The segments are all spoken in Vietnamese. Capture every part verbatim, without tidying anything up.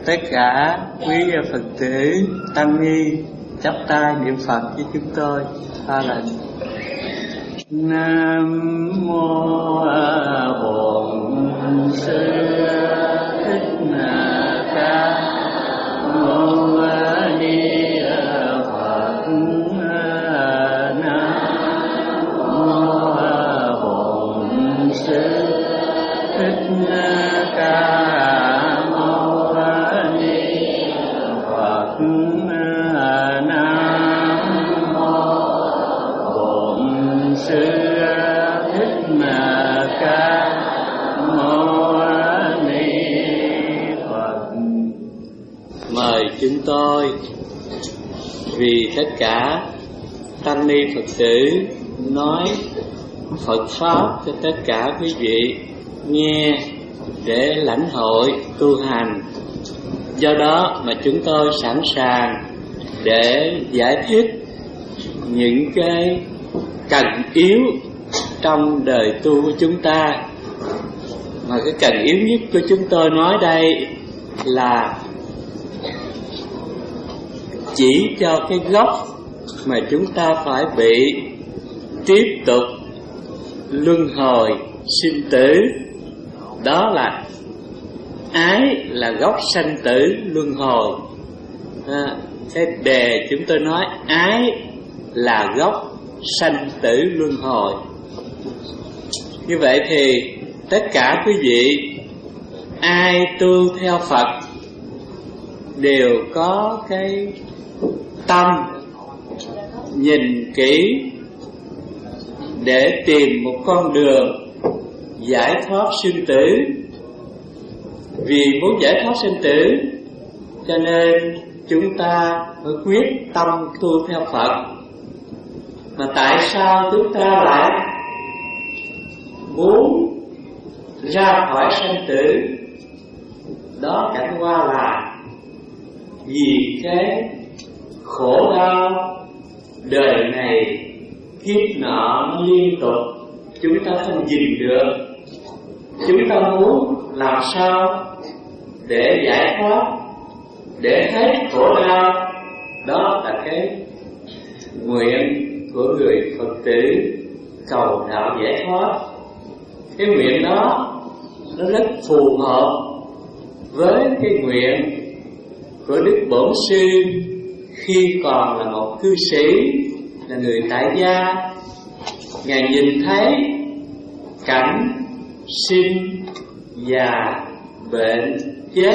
Tất cả quý Phật tử tăng ni chắp tay niệm Phật với chúng tôi. Tha lệnh. Nam mô Bổn Sư Thích Ca Mâu Ni Phật. Nam mô Bổn Sư Thích Ca chúng tôi vì tất cả tăng ni Phật tử nói Phật pháp cho tất cả quý vị nghe để lãnh hội tu hành. Do đó mà chúng tôi sẵn sàng để giải thích những cái cần yếu trong đời tu của chúng ta. Mà cái cần yếu nhất của chúng tôi nói đây là chỉ cho cái gốc mà chúng ta phải bị tiếp tục luân hồi sinh tử. Đó là ái là gốc sanh tử luân hồi. à, Cái đề chúng tôi nói ái là gốc sanh tử luân hồi. Như vậy thì tất cả quý vị ai tu theo Phật đều có cái tâm nhìn kỹ để tìm một con đường giải thoát sinh tử. Vì muốn giải thoát sinh tử cho nên chúng ta phải quyết tâm tu theo Phật. Mà tại sao chúng ta lại muốn ra khỏi sinh tử? Đó chẳng qua là vì cái khổ đau đời này kiếp nọ liên tục chúng ta không nhìn được. Chúng ta muốn làm sao để giải thoát, để hết khổ đau. Đó là cái nguyện của người Phật tử cầu đạo giải thoát. Cái nguyện đó nó rất phù hợp với cái nguyện của Đức Bổn Sư khi còn là một cư sĩ, là người tại gia. Ngài nhìn thấy cảnh sinh già bệnh chết,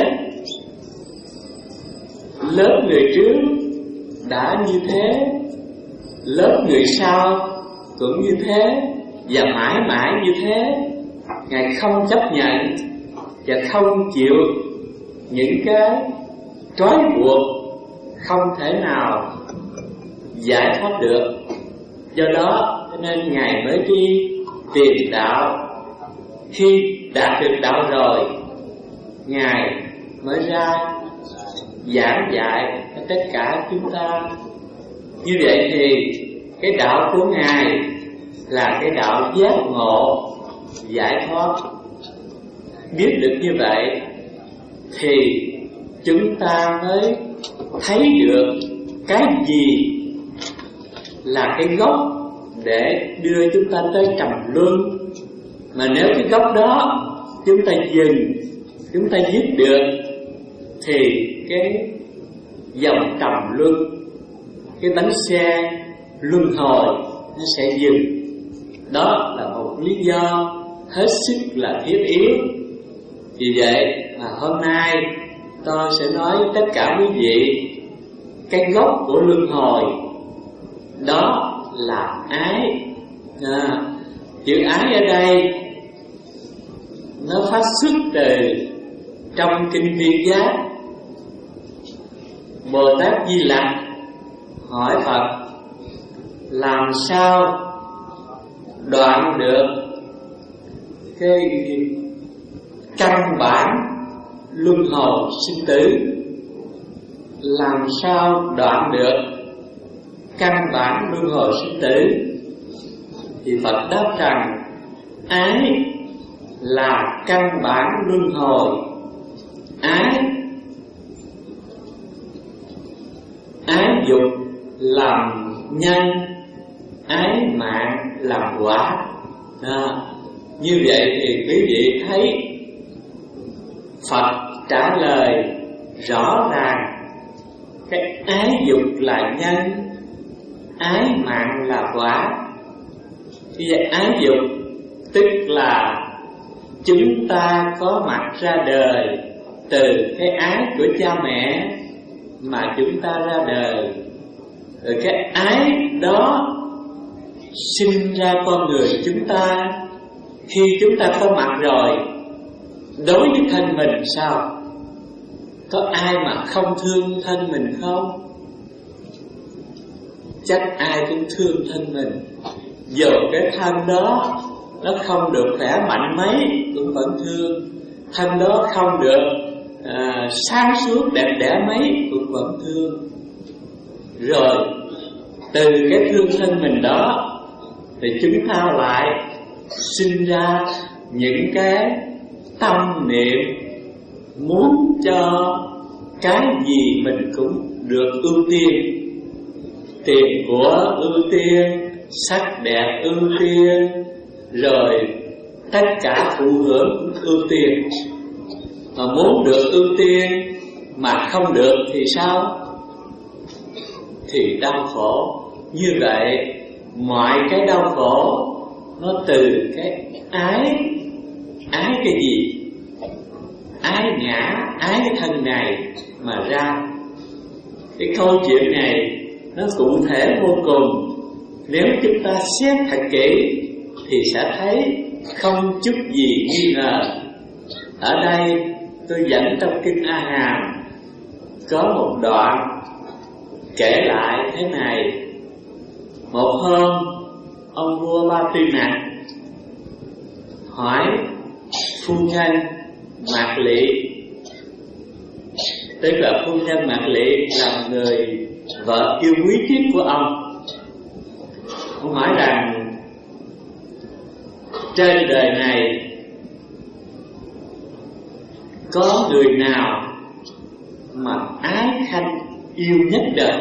lớp người trước đã như thế, lớp người sau cũng như thế, và mãi mãi như thế. Ngài không chấp nhận và không chịu những cái trói buộc không thể nào giải thoát được. Do đó cho nên Ngài mới đi tìm đạo. Khi đạt được đạo rồi, Ngài mới ra giảng dạy cho tất cả chúng ta. Như vậy thì cái đạo của Ngài là cái đạo giác ngộ, giải thoát. Biết được như vậy thì chúng ta mới thấy được cái gì là cái gốc để đưa chúng ta tới trầm luân. Mà nếu cái gốc đó chúng ta dừng, chúng ta dứt được, thì cái dòng trầm luân, cái bánh xe luân hồi nó sẽ dừng. Đó là một lý do hết sức là thiết yếu. Vì vậy mà hôm nay tôi sẽ nói với tất cả quý vị cái gốc của luân hồi đó là ái. à, Chữ ái ở đây nó phát xuất từ trong kinh Viên Giác. Bồ Tát Di Lặc hỏi Phật làm sao đoạn được cái căn bản luân hồi sinh tử, làm sao đoạn được căn bản luân hồi sinh tử. Thì Phật đáp rằng ái là căn bản luân hồi, ái dục làm nhân, ái mạng làm quả. À, như vậy thì quý vị thấy Phật trả lời rõ ràng, cái ái dục là nhân, ái mạng là quả. Bây giờ ái dục tức là chúng ta có mặt ra đời từ cái ái của cha mẹ mà chúng ta ra đời. Rồi cái ái đó sinh ra con người chúng ta. Khi chúng ta có mặt rồi, đối với thân mình sao? Có ai mà không thương thân mình không? Chắc ai cũng thương thân mình. Dù cái thân đó nó không được khỏe mạnh mấy cũng vẫn thương. Thân đó không được à, sáng suốt đẹp đẽ mấy cũng vẫn thương. Rồi từ cái thương thân mình đó thì chúng ta lại sinh ra những cái tâm niệm muốn cho cái gì mình cũng được ưu tiên. Tiền của ưu tiên, sắc đẹp ưu tiên, rồi tất cả thụ hưởng cũng ưu tiên. Mà muốn được ưu tiên mà không được thì sao? Thì đau khổ. Như vậy mọi cái đau khổ nó từ cái ái. Ái cái gì? Ái ngã, ái cái thân này mà ra. Cái câu chuyện này nó cụ thể vô cùng. Nếu chúng ta xét thật kỹ thì sẽ thấy không chút gì nghi ngờ. Ở đây tôi dẫn trong kinh A Hàm có một đoạn kể lại thế này. Một hôm ông vua Ba Tư Nặc hỏi phu nhân Mạc Lị, tức là phu nhân Mạc Lị là người vợ yêu quý nhất của ông. Ông hỏi rằng trên đời này có người nào mà ái khanh yêu nhất đời?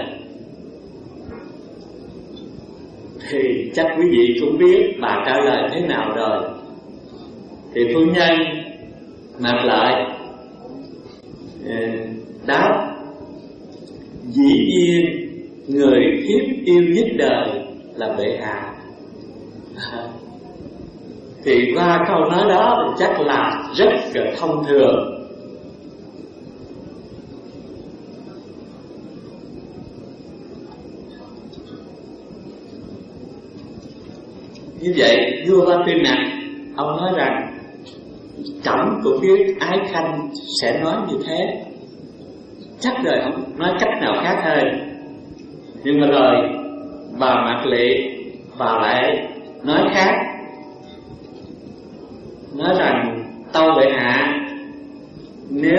Thì chắc quý vị cũng biết bà trả lời thế nào rồi. Thì phu nhân Mạc Lợi đáp: dĩ nhiên người thiếp yêu nhất đời là bệ hạ. Thì qua câu nói đó thì chắc là rất là thông thường. Như vậy vua Ba Tư Nặc ông nói rằng trẫm cũng biết ái khanh sẽ nói như thế, chắc rồi không nói cách nào khác hơn. Nhưng mà rồi bà Mạc Lị bà lại nói khác, nói rằng tâu bệ hạ, nếu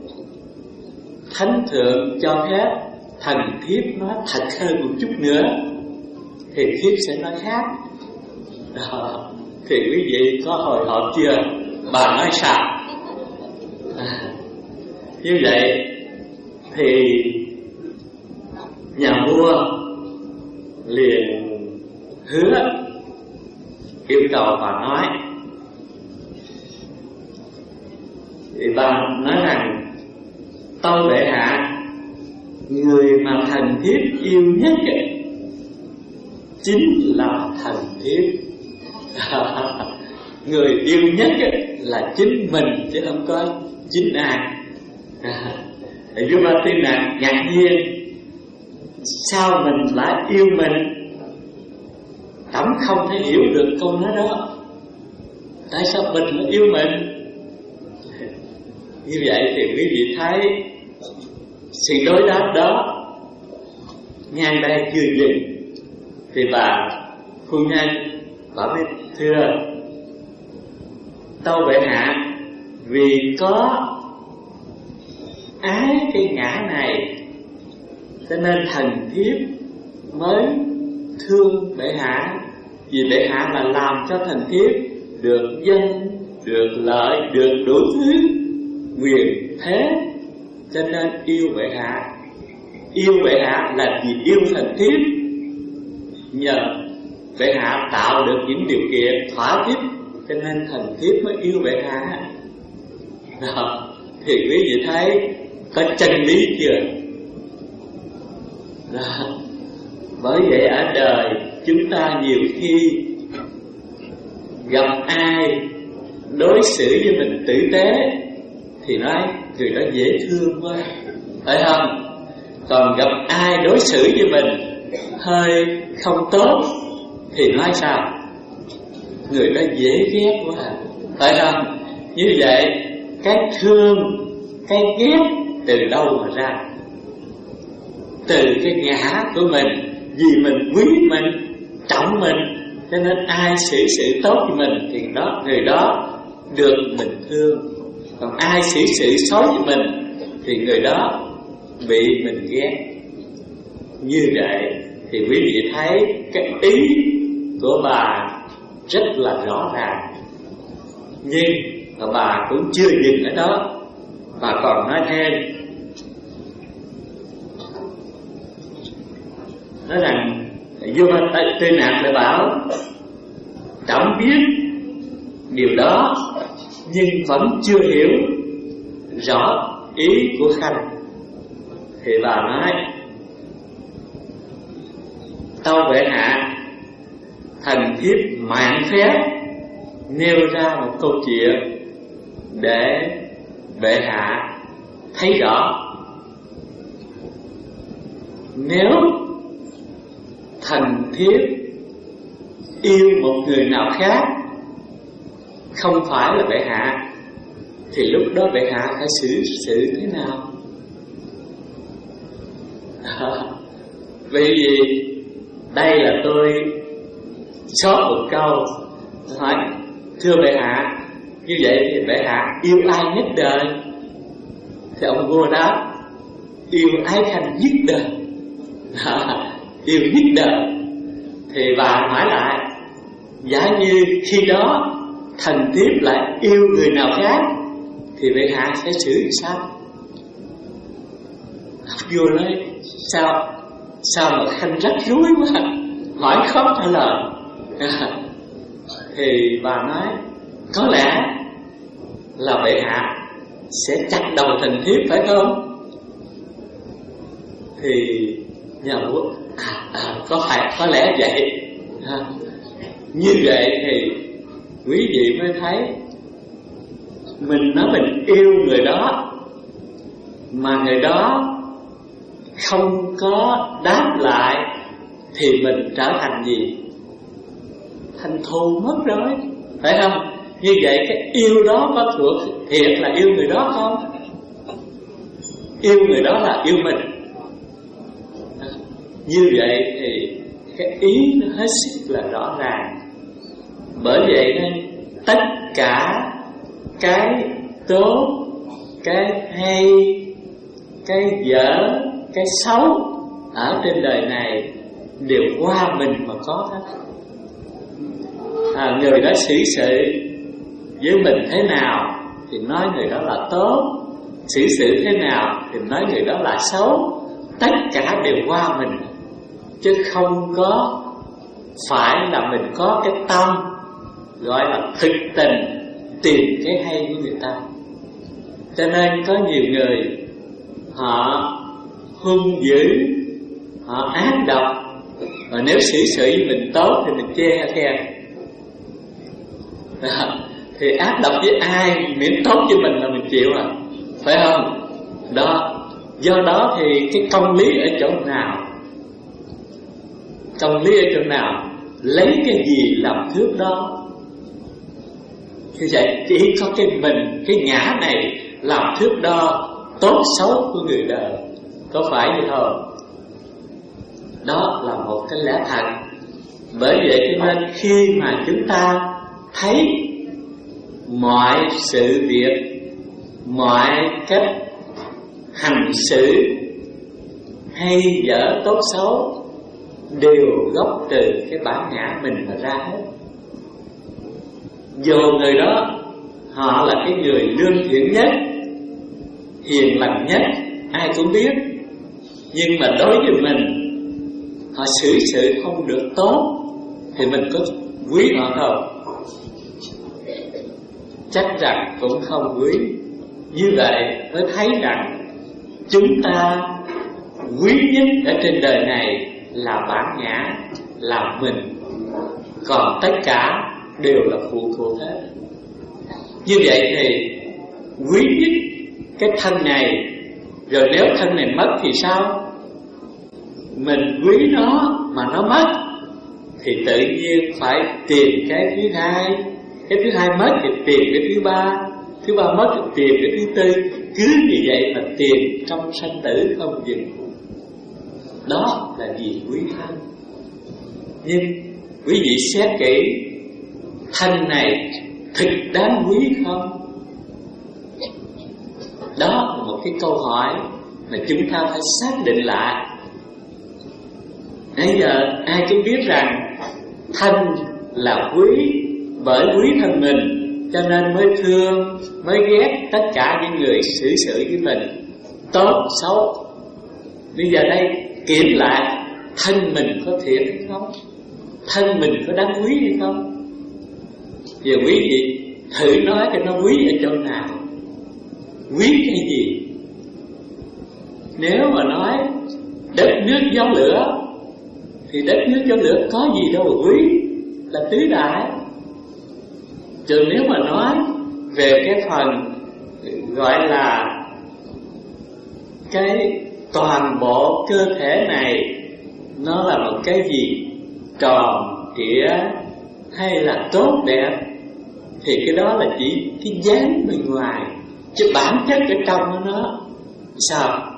thánh thượng cho phép thần thiếp nói thật hơn một chút nữa thì thiếp sẽ nói khác. Đó, thì quý vị có hồi hộp chưa? Bà nói sao? À, như vậy thì nhà vua liền hứa yêu cầu bà nói. Thì bà nói rằng tâu bệ hạ, người mà thần thiếp yêu nhất ấy, chính là thần thiếp. Người yêu nhất ấy, là chính mình chứ không có chính ai. Vua Ba Tư Nặc ngạc nhiên, sao mình lại yêu mình? Trẫm không thể hiểu được câu nói đó. Tại sao mình lại yêu mình? Như vậy thì quý vị thấy sự đối đáp đó ngang đây chưa dừng. Thì bà phu nhân bà mới thưa: tâu bệ hạ, vì có ái cái ngã này cho nên thần thiếp mới thương bệ hạ. Vì bệ hạ là làm cho thần thiếp được danh, được lợi, được đủ thứ quyền thế, cho nên yêu bệ hạ. yêu bệ hạ là vì yêu thần thiếp. Nhờ bệ hạ tạo được những điều kiện thỏa thích, cho nên thần thiếp mới yêu bệ hạ. Đó, thì quý vị thấy có chân lý chưa? Đó. Bởi vậy ở đời chúng ta nhiều khi gặp ai đối xử với mình tử tế thì nói người đó dễ thương quá, phải không? Còn gặp ai đối xử với mình hơi không tốt thì nói sao? Người đó dễ ghét quá, phải không? Như vậy cái thương, cái ghét từ đâu mà ra? Từ cái ngã của mình, vì mình quý mình, trọng mình, cho nên ai xử sự tốt với mình thì đó người đó được mình thương. Còn ai xử sự xấu với mình thì người đó bị mình ghét. Như vậy thì quý vị thấy cái ý của bà rất là rõ ràng. Nhưng mà bà cũng chưa dừng ở đó, bà còn nói thêm, nói rằng vua Tư Nạp lại bảo trọng biết điều đó nhưng vẫn chưa hiểu rõ ý của Khanh. Thì bà nói, tâu bệ hạ, thần thiếp mạn phép nêu ra một câu chuyện để bệ hạ thấy rõ. Nếu thần thiếp yêu một người nào khác không phải là bệ hạ thì lúc đó bệ hạ phải xử sự thế nào? À, vì đây là tôi sót một câu hỏi, thưa bệ hạ, như vậy thì bệ hạ yêu ai nhất đời? Thì ông vua đáp, yêu Ái Khanh nhất đời. À, yêu nhất đời. Thì bà hỏi lại, giả như khi đó thần thiếp lại yêu người nào khác thì bệ hạ sẽ xử sao? Vua nói, sao sao mà Khanh rắc rối quá, hỏi khó trả lời. À, thì bà nói, có lẽ là bệ hạ sẽ chặt đầu thần thiếp phải không? Thì nhà vua à, à, có phải có lẽ vậy. À, như vậy thì quý vị mới thấy mình nói mình yêu người đó mà người đó không có đáp lại thì mình trở thành gì? Thành thù mất rồi, phải không? Như vậy cái yêu đó có thuộc thiệt là yêu người đó không? Yêu người đó là yêu mình. Như vậy thì cái ý nó hết sức là rõ ràng. Bởi vậy nên tất cả cái tốt, cái hay, cái dở, cái xấu ở trên đời này đều qua mình mà có hết. À, người đó xử sự với mình thế nào thì nói người đó là tốt, xử sự thế nào thì nói người đó là xấu. Tất cả đều qua mình, chứ không có phải là mình có cái tâm gọi là thực tình tìm cái hay của người ta. Cho nên có nhiều người họ hung dữ, họ ác độc, và nếu xử sự với mình tốt thì mình chê khen. Thì ác độc với ai miễn tốt với mình là mình chịu à, phải không? Đó, do đó thì cái công lý ở chỗ nào? Công lý ở chỗ nào? Lấy cái gì làm thước đó? Như vậy chỉ có cái mình, cái ngã này làm thước đo tốt xấu của người đời, có phải như không? Đó là một cái lẽ thật. Bởi vậy cho nên khi mà chúng ta thấy mọi sự việc, mọi cách hành xử hay dở tốt xấu đều gốc từ cái bản ngã mình mà ra hết. Dù người đó họ là cái người lương thiện nhất, hiền lành nhất, ai cũng biết, Nhưng mà đối với mình, họ xử sự không được tốt thì mình có quý họ không? Chắc rằng cũng không quý. Như vậy mới thấy rằng chúng ta quý nhất ở trên đời này là bản ngã, là mình. Còn tất cả đều là phụ thuộc hết. Như vậy thì quý nhất cái thân này. Rồi nếu thân này mất thì sao? Mình quý nó mà nó mất thì tự nhiên phải tìm cái thứ hai. Cái thứ hai mất thì tìm cái thứ ba. Thứ ba mất thì tìm cái thứ tư. Cứ như vậy mà tìm trong sanh tử không dừng. Đó là gì? Quý thân. Nhưng quý vị xét kỹ, thân này thực đáng quý không? Đó là một cái câu hỏi mà chúng ta phải xác định lại. Bây giờ ai cũng biết rằng thân là quý, bởi quý thân mình cho nên mới thương, mới ghét tất cả những người xử sự với mình, tốt, xấu. Bây giờ đây kiểm lại, thân mình có thiện hay không? Thân mình có đáng quý hay không? Giờ quý vị thử nói cho nó quý ở chỗ nào? Quý cái gì? Nếu mà nói đất nước gió lửa thì đất nước gió lửa có gì đâu mà quý, là tứ đại. Chứ nếu mà nói về cái phần gọi là cái toàn bộ cơ thể này nó là một cái gì tròn, trịa hay là tốt đẹp, thì cái đó là chỉ cái dáng bên ngoài, chứ bản chất ở trong của nó sao?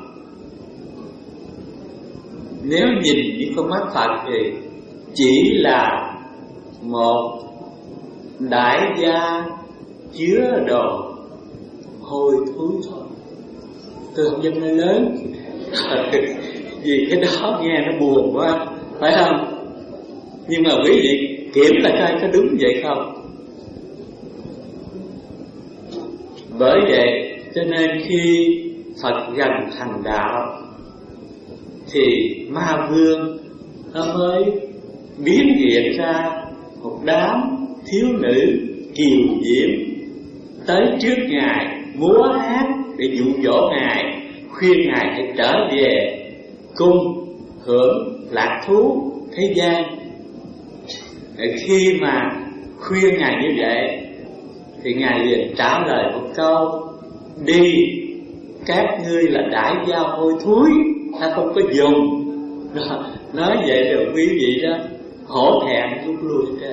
Nếu nhìn với con mắt Phật thì chỉ là một đại gia chứa đồ hôi thối thôi. Tôi không dám nói lớn vì cái đó nghe nó buồn quá, phải không? Nhưng mà quý vị kiểm là coi có đúng vậy không? Bởi vậy cho nên khi Phật gần thành đạo thì ma vương nó mới biến hiện ra một đám thiếu nữ kiều diễm tới trước Ngài múa hát để dụ dỗ Ngài, khuyên Ngài hãy trở về cung hưởng lạc thú thế gian. Khi mà khuyên Ngài như vậy thì Ngài liền trả lời một câu: đi, các ngươi là đại gia hôi thối, ta không có dùng. Nói vậy rồi quý vị đó hổ thẹn rút lui trên.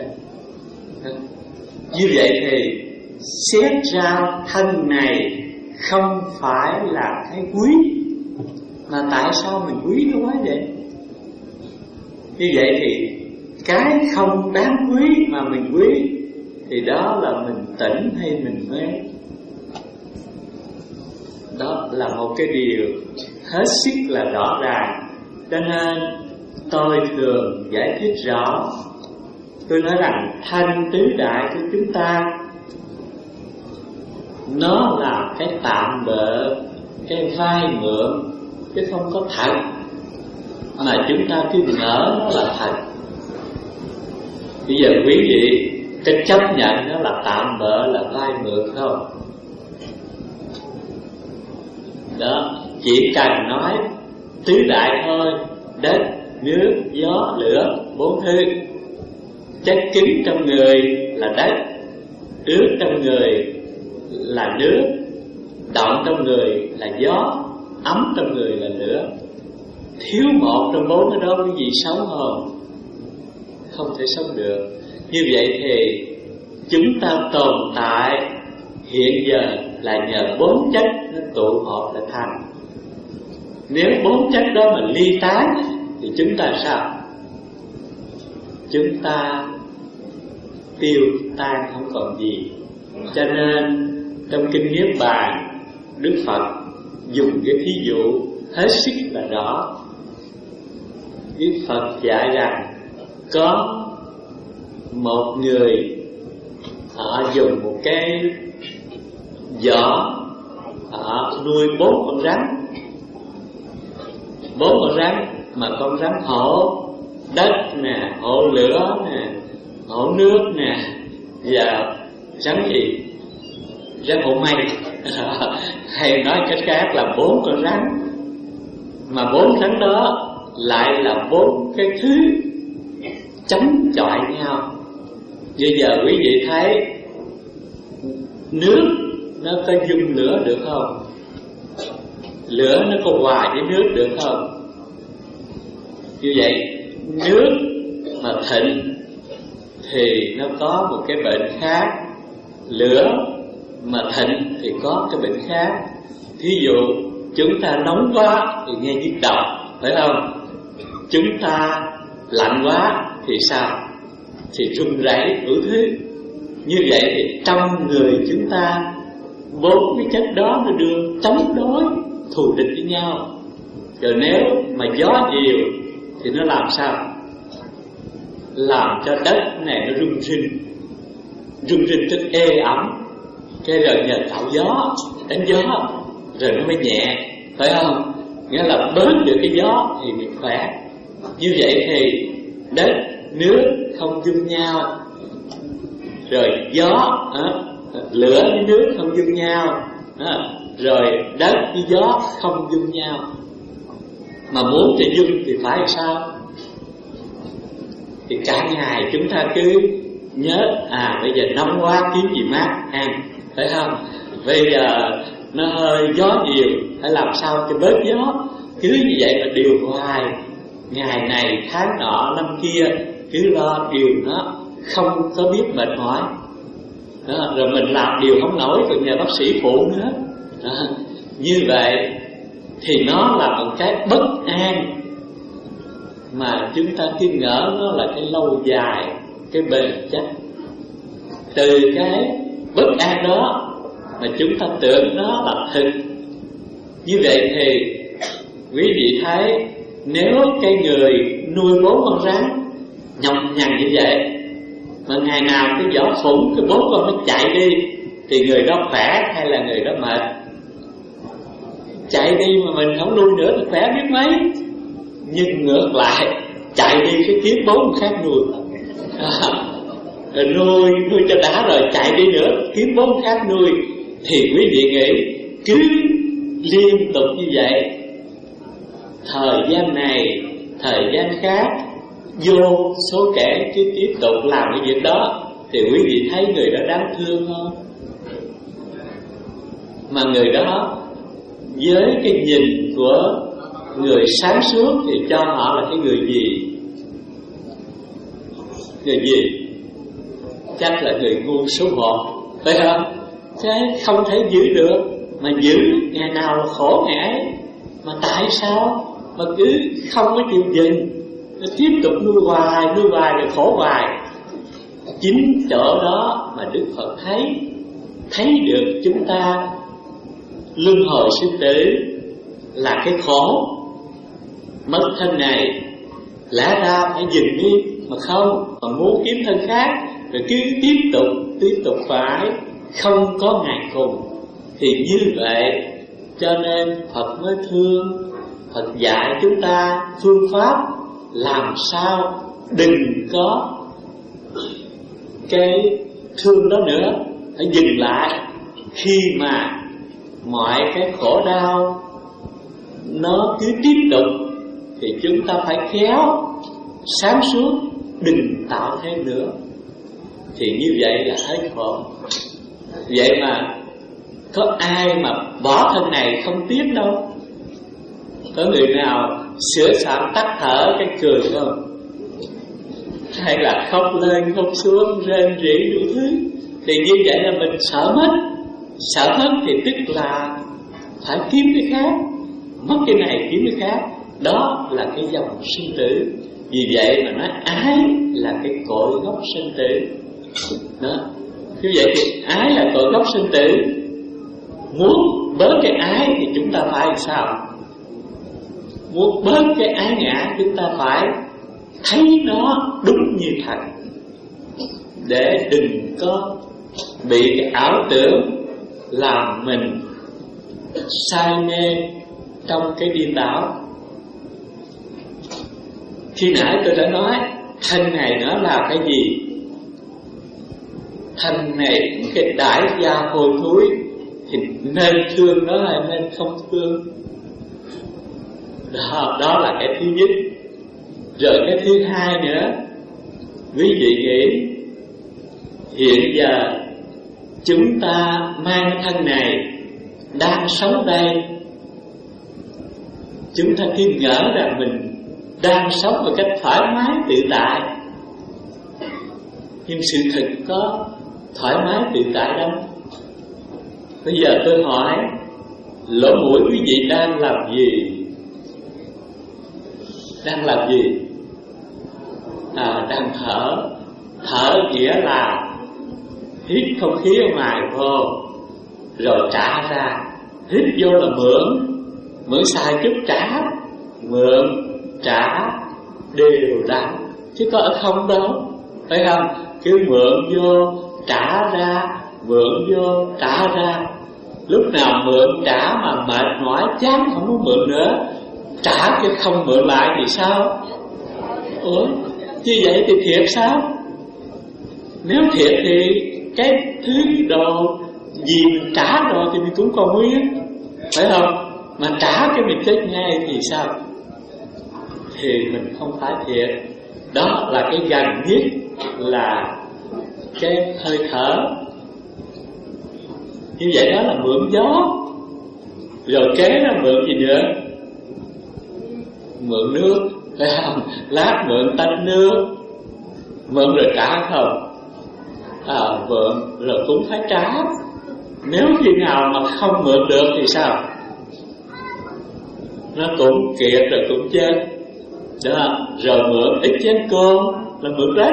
Như vậy thì xét ra thân này không phải là cái quý, mà tại sao mình quý nó quá vậy? Như vậy thì cái không đáng quý mà mình quý thì đó là mình tỉnh hay mình mê. Đó là một cái điều hết sức là rõ ràng. Cho nên tôi thường giải thích rõ. Tôi nói rằng thanh tứ đại của chúng ta nó là cái tạm bợ, cái vay mượn, chứ không có thật. Mà chúng ta cứ ngỡ nó là thật. Bây giờ quý vị cái chấp nhận nó là tạm bợ, là vay mượn không? Đó, chỉ cần nói tứ đại thôi: đất, nước, gió, lửa, bốn thứ. Chất cứng trong người là đất, ướt trong người là nước, động trong người là gió, ấm trong người là lửa. Thiếu một trong bốn cái đó quý vị sống không? Không thể sống được. Như vậy thì chúng ta tồn tại hiện giờ là nhờ bốn chất nó tụ họp lại thành. Nếu bốn chất đó mà ly tán thì chúng ta sao? Chúng ta tiêu tan không còn gì. Cho nên trong kinh Niết Bàn, Đức Phật dùng cái thí dụ hết sức là rõ. Đức Phật dạy rằng có một người họ dùng một cái giỏ họ nuôi bốn con rắn. bốn con rắn, mà con rắn hổ đất nè, hổ lửa nè, hổ nước nè, và rắn gì? Rắn hổ mây. Hay nói cách khác là bốn con rắn, mà bốn rắn đó lại là bốn cái thứ chống chọi nhau. Bây giờ quý vị thấy nước nó có dung lửa được không? Lửa nó có hòa với nước được không? Như vậy nước mà thịnh thì nó có một cái bệnh khác, lửa mà thịnh thì có cái bệnh khác. Thí dụ chúng ta nóng quá thì nghe nhức đầu, phải không? Chúng ta lạnh quá thì sao? Thì run rẩy đủ thứ. Như vậy thì trong người chúng ta bốn cái chất đó nó đưa chống đối, thù địch với nhau. Rồi nếu mà gió nhiều thì nó làm sao? Làm cho đất này nó rung rinh, rung rinh tức ê ẩm. Cái rồi nhờ tạo gió, đánh gió rồi nó mới nhẹ, phải không? Nghĩa là bớt được cái gió thì mình khỏe. Như vậy thì đất, nước không dung nhau, rồi gió, à, lửa với nước không dung nhau, à, rồi đất với gió không dung nhau. Mà muốn cho dung thì phải sao? Thì cả ngày chúng ta cứ nhớ, à bây giờ nóng quá kiếm gì mát ăn, phải không? Bây giờ nó hơi gió nhiều, phải làm sao cho bớt gió. Cứ như vậy mà điều hoài, ngày này tháng nọ năm kia, cứ lo điều nó, không có biết mệt mỏi. Đó, rồi mình làm điều không nổi, còn nhờ bác sĩ phụ nữa. Đó, như vậy thì nó là một cái bất an mà chúng ta cứ ngỡ nó là cái lâu dài, cái bền chắc. Từ cái bất an đó mà chúng ta tưởng nó là thực. Như vậy thì quý vị thấy, nếu cái người nuôi bốn con rắn nhọc nhằn như vậy, mà ngày nào cái vỏ phủng cái bốn con nó chạy đi, thì người đó khỏe hay là người đó mệt? Chạy đi mà mình không nuôi nữa thì khỏe biết mấy. Nhưng ngược lại, chạy đi cái kiếm bốn con khác nuôi, à, rồi nuôi nuôi cho đã rồi chạy đi nữa kiếm bốn con khác nuôi. Thì quý vị nghĩ cứ liên tục như vậy, thời gian này thời gian khác, vô số kẻ cứ tiếp tục làm cái việc đó, thì quý vị thấy người đó đáng thương không? Mà người đó với cái nhìn của người sáng suốt thì cho họ là cái người gì? Người gì? Chắc là người ngu số một, phải không? Thế không thể giữ được, mà giữ ngày nào là khổ ngày ấy. Mà tại sao mà cứ không có chịu dừng, nó tiếp tục nuôi hoài, nuôi hoài rồi khổ hoài. Chính chỗ đó mà Đức Phật thấy, thấy được chúng ta luân hồi sinh tử là cái khổ. Mất thân này lẽ ra phải dừng đi, mà không, mà muốn kiếm thân khác, rồi cứ tiếp tục, tiếp tục phải, không có ngày cùng. Thì như vậy cho nên Phật mới thương, Phật dạy chúng ta phương pháp làm sao đừng có cái thương đó nữa, phải dừng lại. Khi mà mọi cái khổ đau nó cứ tiếp tục thì chúng ta phải khéo, sáng suốt, đừng tạo thêm nữa. Thì như vậy là hết khổ. Vậy mà có ai mà bỏ thân này không tiếc đâu. Có người nào sửa soạn tắt thở cái cười không? Hay là khóc lên khóc xuống rên rỉ đủ thứ. Thì như vậy là mình sợ mất. Sợ mất thì tức là phải kiếm cái khác, mất cái này kiếm cái khác. Đó là cái dòng sinh tử. Vì vậy mà nói ái là cái cội gốc sinh tử. Đó. Như vậy thì ái là cội gốc sinh tử. Muốn bớt cái ái thì chúng ta phải làm sao? Muốn bớt cái ái ngã chúng ta phải thấy nó đúng như thật, để đừng có bị cái ảo tưởng làm mình say mê trong cái điên đảo. Khi nãy tôi đã nói thân này nó là cái gì? Thân này cái đại gia hôi thối, thì nên thương nó hay nên không thương? Đó, đó là cái thứ nhất. Rồi cái thứ hai nữa, quý vị nghĩ hiện giờ chúng ta mang thân này đang sống đây, chúng ta cứ ngỡ rằng mình đang sống một cách thoải mái tự tại, nhưng sự thực có thoải mái tự tại đâu. Bây giờ tôi hỏi, lỗ mũi quý vị đang làm gì? Đang làm gì? À, đang thở. Thở nghĩa là hít không khí ở ngoài vô, rồi trả ra. Hít vô là mượn, mượn xài chút trả, mượn, trả, đều đặn, chứ có ở không đâu, phải không? Cứ mượn vô, trả ra, mượn vô, trả ra. Lúc nào mượn trả mà mệt mỏi chán không muốn mượn nữa, trả chứ không mượn lại thì sao? Ủa, như vậy thì thiệt sao? Nếu thiệt thì cái thứ đồ gì mình trả rồi thì mình cũng còn nguyên, phải không? Mà trả cái mình chết ngay thì sao? Thì mình không phải thiệt. Đó là cái gần nhất là cái hơi thở. Như vậy đó là mượn gió. Rồi kế nó mượn gì nữa? Mượn nước, phải không? Lát mượn tách nước, mượn rồi trả không? À, mượn rồi cũng phải trả. Nếu khi nào mà không mượn được thì sao? Nó cũng kiệt rồi cũng chết. Đó, rồi mượn ít chén cơm là mượn đấy.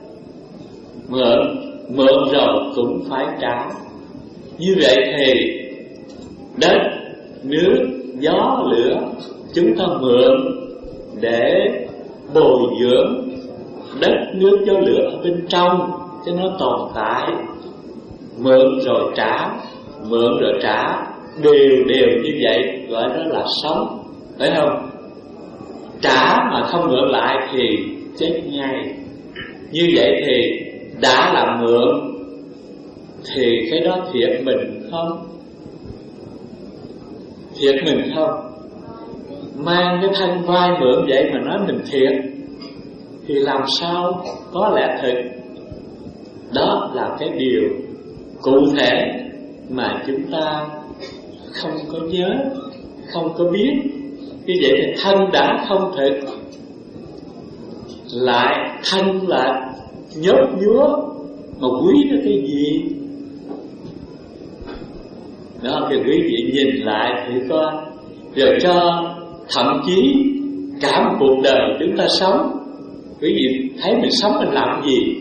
Mượn, mượn rồi cũng phải trả. Như vậy thì đất, nước, gió, lửa chúng ta mượn để bồi dưỡng đất, nước, gió, lửa ở bên trong cho nó tồn tại. Mượn rồi trả, mượn rồi trả, đều đều như vậy gọi đó là sống, phải không? Trả mà không mượn lại thì chết ngay. Như vậy thì đã là mượn thì cái đó thiệt mình không? Thiệt mình không? Mang cái thân vai mượn vậy mà nói mình thiệt thì làm sao có lẽ thực. Đó là cái điều cụ thể mà chúng ta không có nhớ, không có biết. Như vậy thì thân đã không thực, lại thân là nhốt nhúa mà quý nó cái gì? Đó, thì quý vị nhìn lại thì coi, rồi cho thậm chí cả một cuộc đời chúng ta sống, quý vị thấy mình sống mình làm gì?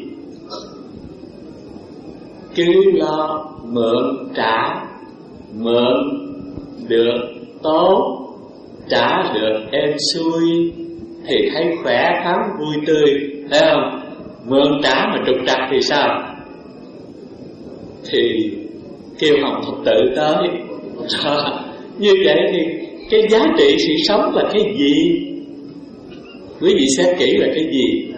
Cứ lo mượn trả, mượn được tốt, trả được êm xuôi thì thấy khỏe khoắn vui tươi, thấy không? Mượn trả mà trục trặc thì sao? Thì kêu hồng Phật tử tới. Đó. Như vậy thì cái giá trị sự sống là cái gì? Quý vị xét kỹ là cái gì?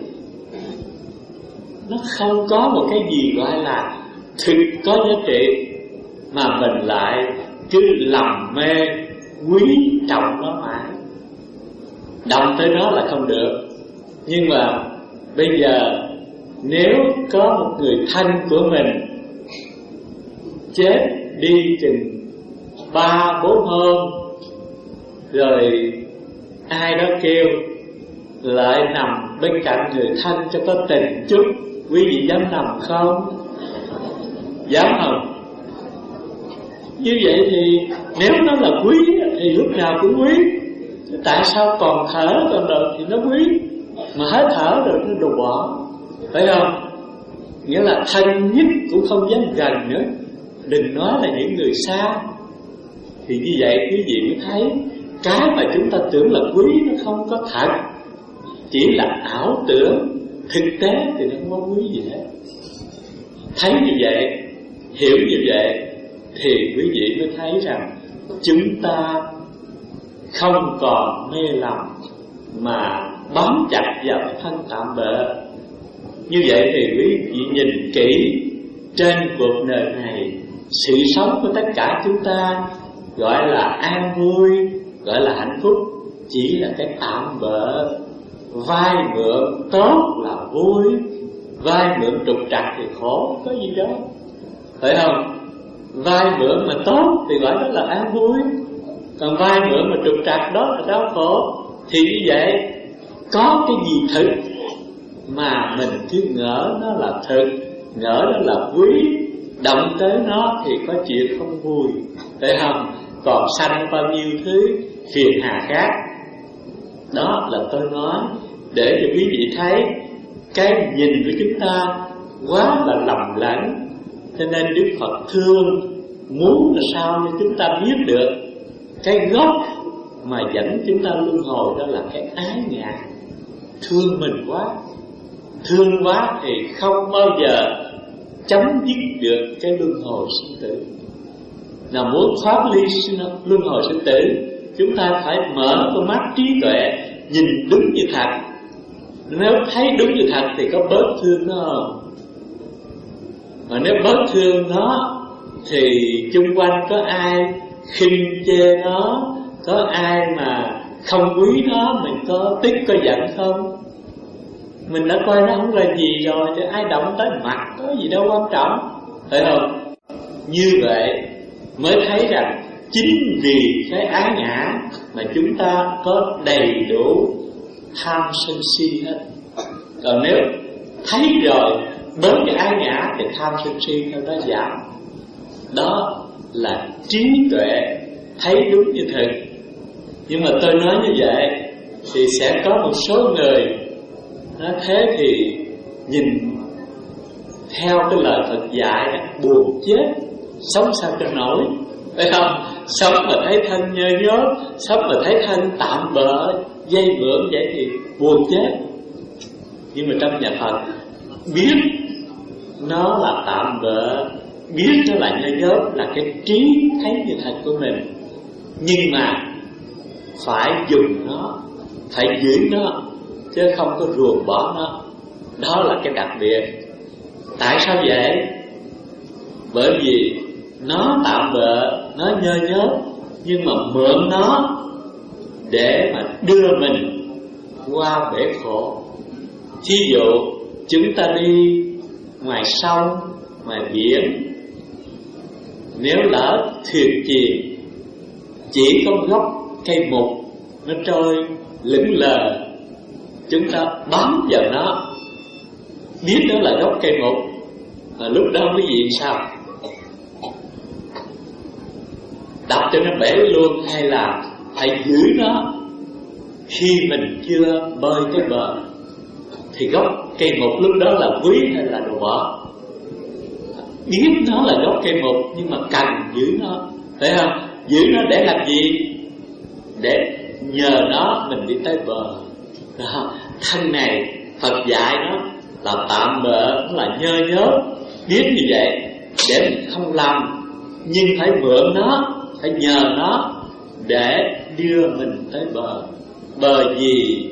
Nó không có một cái gì gọi là thực có giá trị, mà mình lại cứ lầm mê quý trọng nó mãi. Động tới nó là không được. Nhưng mà bây giờ nếu có một người thân của mình chết đi chừng ba bốn hôm, rồi ai đó kêu lại nằm bên cạnh người thân cho có tình chút, quý vị dám nằm không? Dám không? Như vậy thì nếu nó là quý thì lúc nào cũng quý. Tại sao còn thở còn đời thì nó quý, mà hết thở rồi nó đổ bỏ, phải không? Nghĩa là thân nhất cũng không dám gần nữa, đừng nói là những người xa. Thì như vậy quý vị mới thấy cái mà chúng ta tưởng là quý nó không có thật, chỉ là ảo tưởng. Thực tế thì nó không có quý gì hết. Thấy như vậy, hiểu như vậy thì quý vị mới thấy rằng chúng ta không còn mê lầm mà bám chặt vào thân tạm bợ. Như vậy thì quý vị nhìn kỹ trên cuộc đời này, sự sống của tất cả chúng ta gọi là an vui, gọi là hạnh phúc, chỉ là cái tạm bợ. Vay mượn tốt là vui, vay mượn trục trặc thì khổ, có gì đâu, phải không? Vay mượn mà tốt thì gọi đó là an vui, còn vay mượn mà trục trặc đó là đau khổ. Thì như vậy, có cái gì thực mà mình cứ ngỡ nó là thực, ngỡ nó là quý, động tới nó thì có chuyện không vui, phải không? Còn sanh bao nhiêu thứ phiền hà khác. Đó là tôi nói để cho quý vị thấy cái nhìn của chúng ta quá là lầm lẫn. Cho nên Đức Phật thương muốn là sao cho chúng ta biết được cái gốc mà dẫn chúng ta luân hồi, đó là cái ái ngại. Thương mình quá, thương quá thì không bao giờ chấm dứt được cái luân hồi sinh tử. Nào muốn thoát ly luân hồi sinh tử, chúng ta phải mở con mắt trí tuệ, nhìn đúng như thật. Nếu thấy đúng như thật thì có bớt thương nó không? Mà nếu bớt thương nó thì chung quanh có ai khinh chê nó, có ai mà không quý nó, mình có tức có giận không? Mình đã coi nó không là gì rồi thì ai động tới mặt có gì đâu quan trọng, phải không? Như vậy mới thấy rằng chính vì cái ái ngã mà chúng ta có đầy đủ tham sân si hết. Còn nếu thấy rồi bớt cái ái ngã thì tham sân si theo đó giảm. Đó là trí tuệ, thấy đúng như thực. Nhưng mà tôi nói như vậy thì sẽ có một số người nói thế thì nhìn theo cái lời Phật dạy buồn chết, sống sao cho nổi, phải không? Sống mà thấy thân nhơ nhớp, sống mà thấy thân tạm bợ, dây mượn vậy thì buồn chết. Nhưng mà trong nhà Phật biết nó là tạm bợ, biết nó là nhơ nhớp, là cái trí thấy như thật của mình. Nhưng mà phải dùng nó, phải giữ nó, chứ không có ruồng bỏ nó. Đó là cái đặc biệt. Tại sao vậy? Bởi vì nó tạm bợ, nó nhơ nhớp, nhưng mà mượn nó để mà đưa mình qua bể khổ. Thí dụ chúng ta đi ngoài sông, ngoài biển, nếu lỡ thuyền chìm, chỉ có gốc cây mục nó trôi lững lờ, chúng ta bám vào nó, biết đó là gốc cây mục, và lúc đó quý vị sao? Đập cho nó bể luôn, hay là phải giữ nó khi mình chưa bơi tới bờ? Thì gốc cây mục lúc đó là quý hay là đồ bỏ? Biết nó là gốc cây mục nhưng mà cần giữ nó, phải không? Giữ nó để làm gì? Để nhờ nó mình đi tới bờ. Đó. Thân này Phật dạy nó là tạm bợ, nó là nhơ nhớp, biết như vậy để mình không lầm, nhưng phải mượn nó, phải nhờ nó để đưa mình tới bờ. Bờ gì?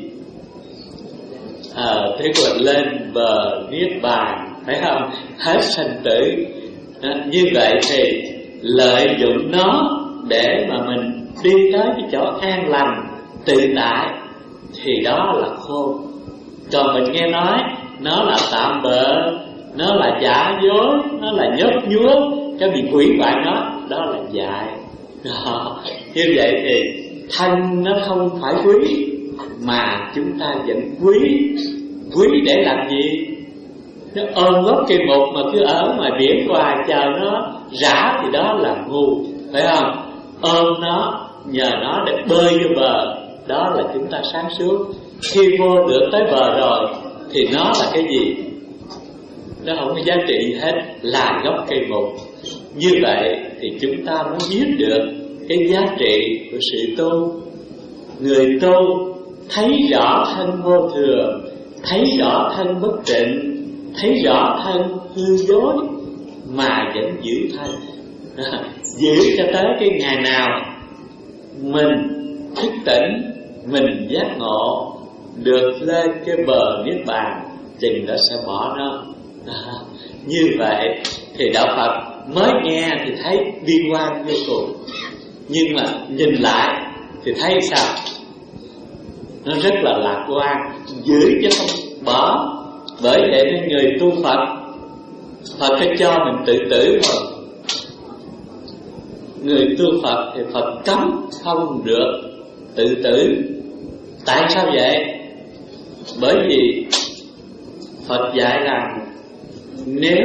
À, thế gọi lên bờ niết bàn, phải không? Hết sanh tử. À, như vậy thì lợi dụng nó để mà mình đi tới cái chỗ an lành, tự tại, thì đó là khôn. Còn mình nghe nói nó là tạm bợ, nó là giả dối, nó là nhớp nhuốp, cái bị quỷ hoại nó, đó là dại. Đó. Như vậy thì thân nó không phải quý, mà chúng ta vẫn quý. Quý để làm gì? Nó ôm gốc cây mục mà cứ ở ngoài biển hoài chờ nó rã thì đó là ngu, phải không? Ôm nó, nhờ nó để bơi vô bờ, đó là chúng ta sáng suốt. Khi vô được tới bờ rồi thì nó là cái gì? Nó không có giá trị gì hết, là gốc cây mục. Như vậy thì chúng ta mới biết được cái giá trị của sự tu. Người tu thấy rõ thân vô thường, thấy rõ thân bất tịnh, thấy rõ thân hư dối, mà vẫn giữ thân. Giữ cho tới cái ngày nào mình thức tỉnh, mình giác ngộ được lên cái bờ niết bàn, chừng đó sẽ bỏ nó. À, như vậy thì đạo Phật mới nghe thì thấy bi quan vô cùng, nhưng mà nhìn lại thì thấy sao? Nó rất là lạc quan, giữ chứ không bỏ. Bởi vậy nên người tu Phật, Phật phải cho mình tự tử thôi. Người tu Phật thì Phật cấm không được tự tử. Tại sao vậy? Bởi vì Phật dạy rằng nếu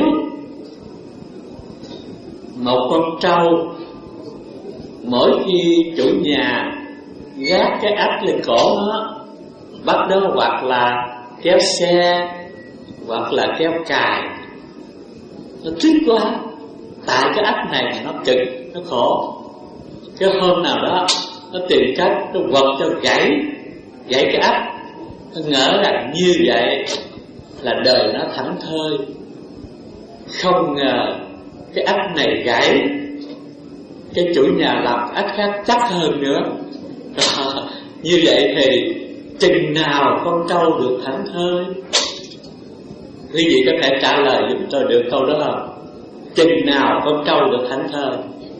một con trâu mỗi khi chủ nhà gác cái ách lên cổ nó, bắt đó hoặc là kéo xe hoặc là kéo cài, nó thích quá, tại cái ách này nó cực, nó khổ. Cái hôm nào đó nó tìm cách nó quật cho gãy gãy cái ách, nó ngỡ rằng như vậy là đời nó thảnh thơi. Không ngờ cái ách này gãy, cái chủ nhà làm ách khác chắc hơn nữa. Đó, như vậy thì chừng nào con trâu được thảnh thơi? Quý vị có thể trả lời giúp tôi được câu đó không? Chừng nào con trâu được thảnh thơi?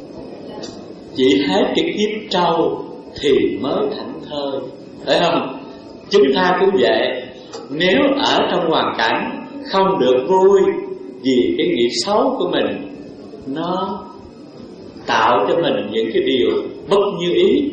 Chỉ hết cái kiếp trâu thì mới thảnh thơi, phải không? Chúng ta cũng vậy. Nếu ở trong hoàn cảnh không được vui vì cái nghiệp xấu của mình, nó tạo cho mình những cái điều bất như ý,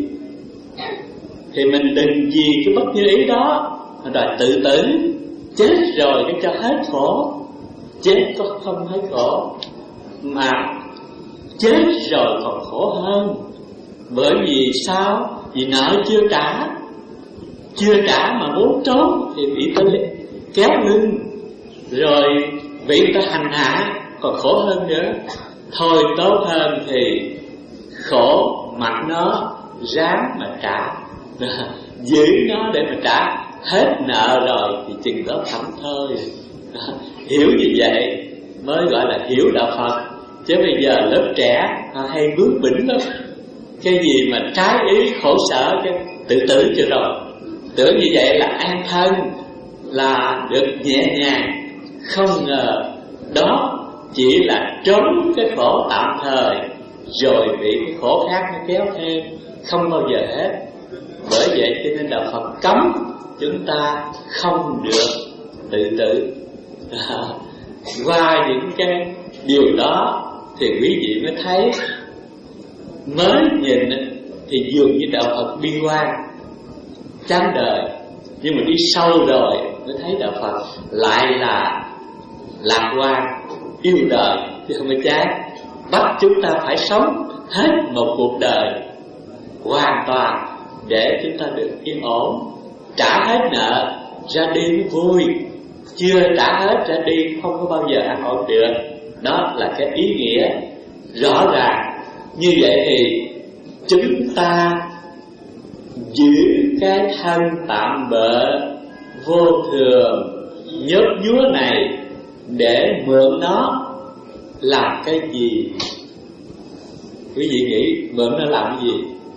thì mình đừng vì cái bất như ý đó mà đòi tự tử. Chết rồi cái cho hết khổ. Chết có không hết khổ, mà chết rồi còn khổ hơn. Bởi vì sao? Vì nợ chưa trả. Chưa trả mà muốn trốn thì bị ta kéo lưng, rồi bị ta hành hạ còn khổ hơn nữa. Thôi tốt hơn thì khổ mặt nó, ráng mà trả, giữ nó để mà trả. Hết nợ rồi thì chừng đó thảnh thơi. Hiểu như vậy mới gọi là hiểu đạo Phật. Chứ bây giờ lớp trẻ họ hay bướng bỉnh lắm. Cái gì mà trái ý khổ sở cái tự tử cho rồi. Tưởng như vậy là an thân, là được nhẹ nhàng. Không ngờ đó chỉ là trốn cái khổ tạm thời, rồi bị cái khổ khác nó kéo thêm, không bao giờ hết. Bởi vậy cho nên đạo Phật cấm chúng ta không được tự tử. À, qua những cái điều đó thì quý vị mới thấy, mới nhìn thì dường như đạo Phật bi quan chán đời, nhưng mà đi sâu rồi mới thấy đạo Phật lại là lạc quan, yêu đời chứ không phải chán. Bắt chúng ta phải sống hết một cuộc đời hoàn toàn để chúng ta được yên ổn. Trả hết nợ ra đi mới vui, chưa trả hết ra đi không có bao giờ an ổn được. Đó là cái ý nghĩa rõ ràng. Như vậy thì chúng ta giữ cái thân tạm bợ vô thường nhớp nhúa này để mượn nó làm cái gì? Quý vị nghĩ mượn nó làm cái gì?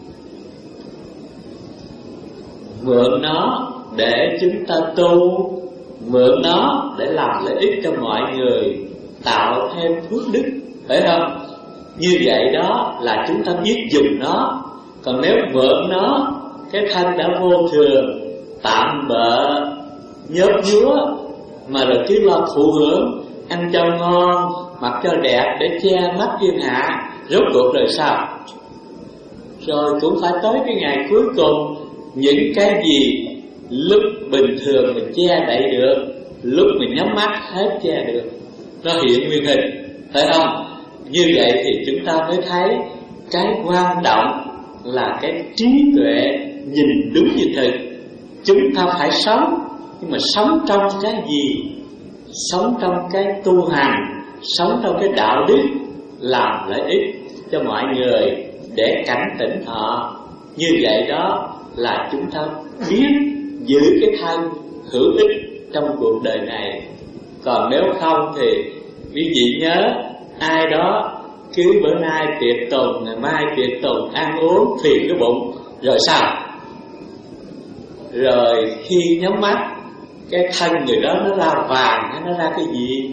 Mượn nó để chúng ta tu, mượn nó để làm lợi ích cho mọi người, tạo thêm phước đức, phải không? Như vậy đó là chúng ta biết dùng nó. Còn nếu mượn nó, cái thân đã vô thường, tạm bợ, nhớp nhúa, mà rồi cứ lo thụ hưởng, ăn cho ngon, mặc cho đẹp để che mắt thiên hạ, rốt cuộc rồi sao? Rồi cũng phải tới cái ngày cuối cùng, những cái gì lúc bình thường mình che đậy được, lúc mình nhắm mắt hết che được, nó hiện nguyên hình, phải không? Như vậy thì chúng ta mới thấy cái quan trọng là cái trí tuệ nhìn đúng như thực. Chúng ta phải sống, nhưng mà sống trong cái gì? Sống trong cái tu hành, sống trong cái đạo đức, làm lợi ích cho mọi người để cảnh tỉnh họ. Như vậy đó là chúng ta biết giữ cái thân hữu ích trong cuộc đời này. Còn nếu không thì quý vị nhớ, ai đó cứ bữa nay tiệc tùng, ngày mai tiệc tùng, ăn uống phiền cái bụng, rồi sao? rồi khi nhắm mắt cái thân người đó nó ra vàng hay nó ra cái gì,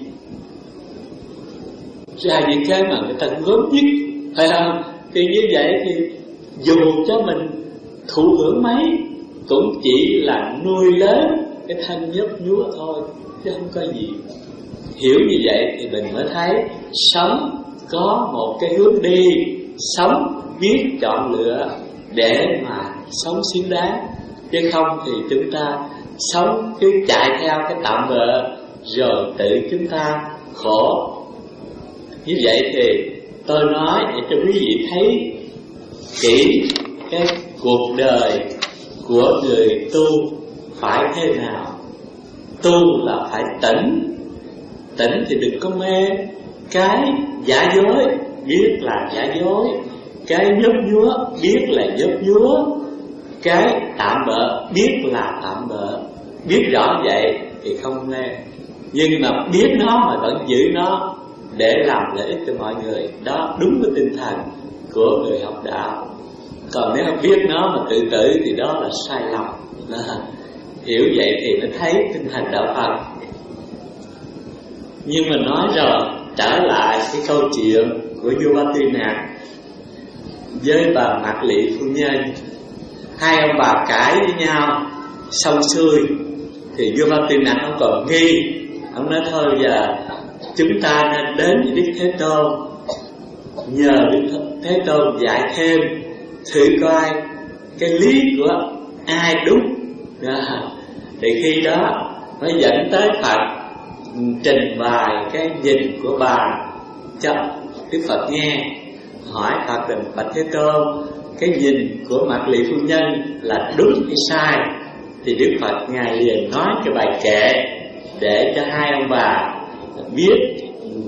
ra những cái mà người ta gớm nhất, phải không? Thì như vậy thì dù cho mình thụ hưởng mấy cũng chỉ là nuôi lớn cái thân nhấp nhúa thôi, chứ không có gì. Hiểu như vậy thì mình mới thấy sống có một cái hướng đi, sống biết chọn lựa để mà sống xứng đáng. Chứ không thì chúng ta sống cứ chạy theo cái tạm bợ rồi tự chúng ta khổ. Như vậy thì tôi nói để cho quý vị thấy kỹ cái cuộc đời của người tu phải thế nào. Tu là phải tỉnh. Tỉnh thì đừng có mê. Cái giả dối biết là giả dối, cái nhấp nhúa biết là nhấp nhúa, cái tạm bợ biết là tạm bợ. Biết rõ vậy thì không mê. Nhưng mà biết nó mà vẫn giữ nó để làm lợi ích cho mọi người, đó đúng cái tinh thần của người học đạo. Còn nếu không biết nó mà tự tử thì đó là sai lầm. Hiểu vậy thì mới thấy tinh thần đạo Phật. Nhưng mà nói rồi, trở lại cái câu chuyện của vua Ba Tư Nặc với bà Mạc Lị phu nhân. Hai ông bà cãi với nhau xong xuôi thì vua Ba Tư Nặc ông còn nghi. Ông nói thôi giờ chúng ta nên đến với Đức Thế Tôn, nhờ Đức Thế Tôn dạy thêm, thử coi cái lý của ai đúng. Thì khi đó mới dẫn tới Phật trình bày cái nhìn của bà cho Đức Phật nghe. Hỏi Phật là Bạch Thế Tôn, cái nhìn của Mạc Lị phu nhân là đúng hay sai? Thì Đức Phật ngài liền nói cái bài kệ để cho hai ông bà biết.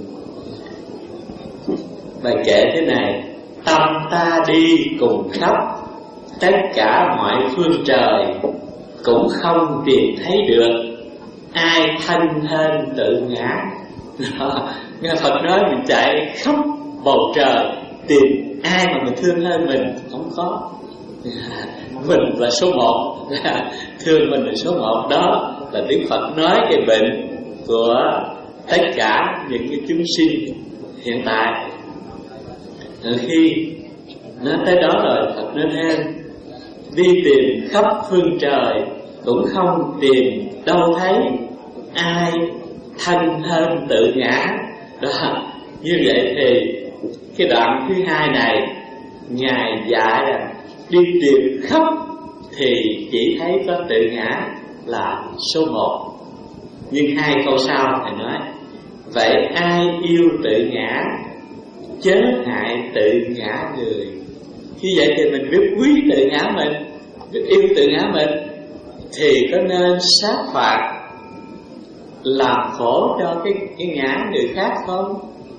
Bài kệ thế này: tâm ta đi cùng khắp tất cả mọi phương trời, cũng không tìm thấy được ai thanh hơn tự ngã. Nghe Phật nói mình chạy khắp bầu trời tìm ai mà mình thương hơn mình, không có. Mình là số một, thương mình là số một. Đó là Đức Phật nói cái bệnh của tất cả những cái chúng sinh hiện tại. Rồi khi nói tới đó rồi Phật nói thêm: đi tìm khắp phương trời cũng không tìm đâu thấy ai thanh hơn tự ngã. Đó, như vậy thì cái đoạn thứ hai này ngài dạy là đi tìm khắp thì chỉ thấy có tự ngã là số một. Nhưng hai câu sau thầy nói: vậy ai yêu tự ngã, chớ hại tự ngã người. Như vậy thì mình biết quý tự ngã mình, biết yêu tự ngã mình, thì có nên sát phạt làm khổ cho cái, cái ngã người khác không?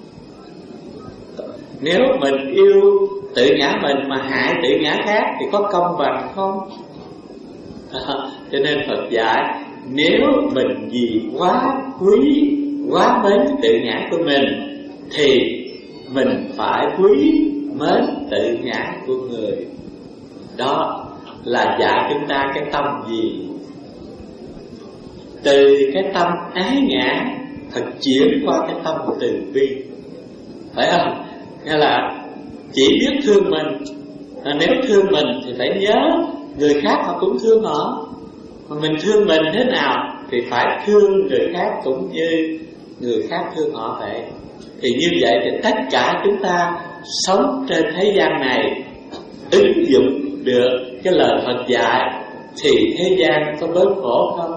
Nếu mình yêu tự ngã mình mà hại tự ngã khác thì có công bằng không? À, cho nên Phật dạy nếu mình vì quá quý, quá mến tự ngã của mình thì mình phải quý mến tự ngã của người. Đó là dạy chúng ta cái tâm gì? Từ cái tâm ái ngã thật chuyển qua cái tâm từ bi, phải không? Nghĩa là chỉ biết thương mình, à, nếu thương mình thì phải nhớ người khác họ cũng thương họ. Mà mình thương mình thế nào thì phải thương người khác cũng như người khác thương họ vậy. Thì như vậy thì tất cả chúng ta sống trên thế gian này ứng dụng được cái lời Phật dạy thì thế gian có bớt khổ không?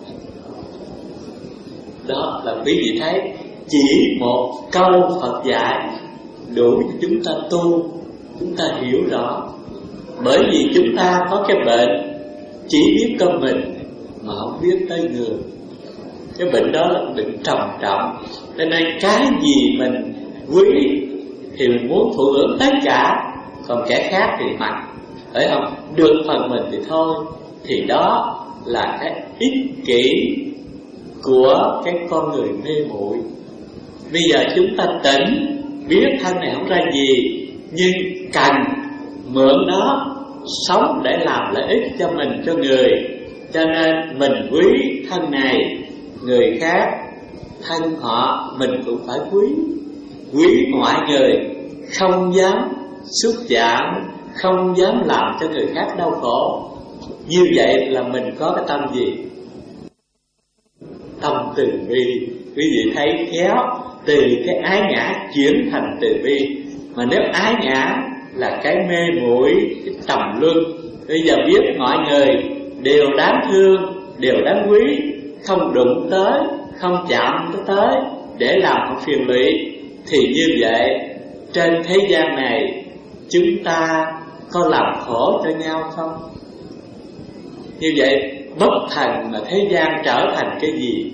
Đó là quý vị thấy, chỉ một câu Phật dạy đủ cho chúng ta tu, chúng ta hiểu rõ. Bởi vì chúng ta có cái bệnh chỉ biết có mình mà không biết tới người. Cái bệnh đó là bệnh trầm trọng. Cho nên cái gì mình quý thì mình muốn thụ hưởng tất cả, còn kẻ khác thì mặc, phải không? Được phần mình thì thôi. Thì đó là cái ích kỷ của cái con người mê muội. Bây giờ chúng ta tỉnh, biết thân này không ra gì, nhưng cần mượn nó sống để làm lợi ích cho mình, cho người, Cho nên mình quý thân này, người khác thân họ mình cũng phải quý. Quý mọi người, không dám xúc chạm, không dám làm cho người khác đau khổ. Như vậy là mình có cái tâm gì? Tâm từ bi. Quý vị thấy khéo, từ cái ái ngã chuyển thành từ bi. Mà nếu ái ngã là cái mê muội, cái tầm luân, bây giờ biết mọi người đều đáng thương, đều đáng quý, không đụng tới, không chạm tới để làm họ phiền lụy, thì như vậy trên thế gian này chúng ta có làm khổ cho nhau không? Như vậy bất thành mà thế gian trở thành cái gì?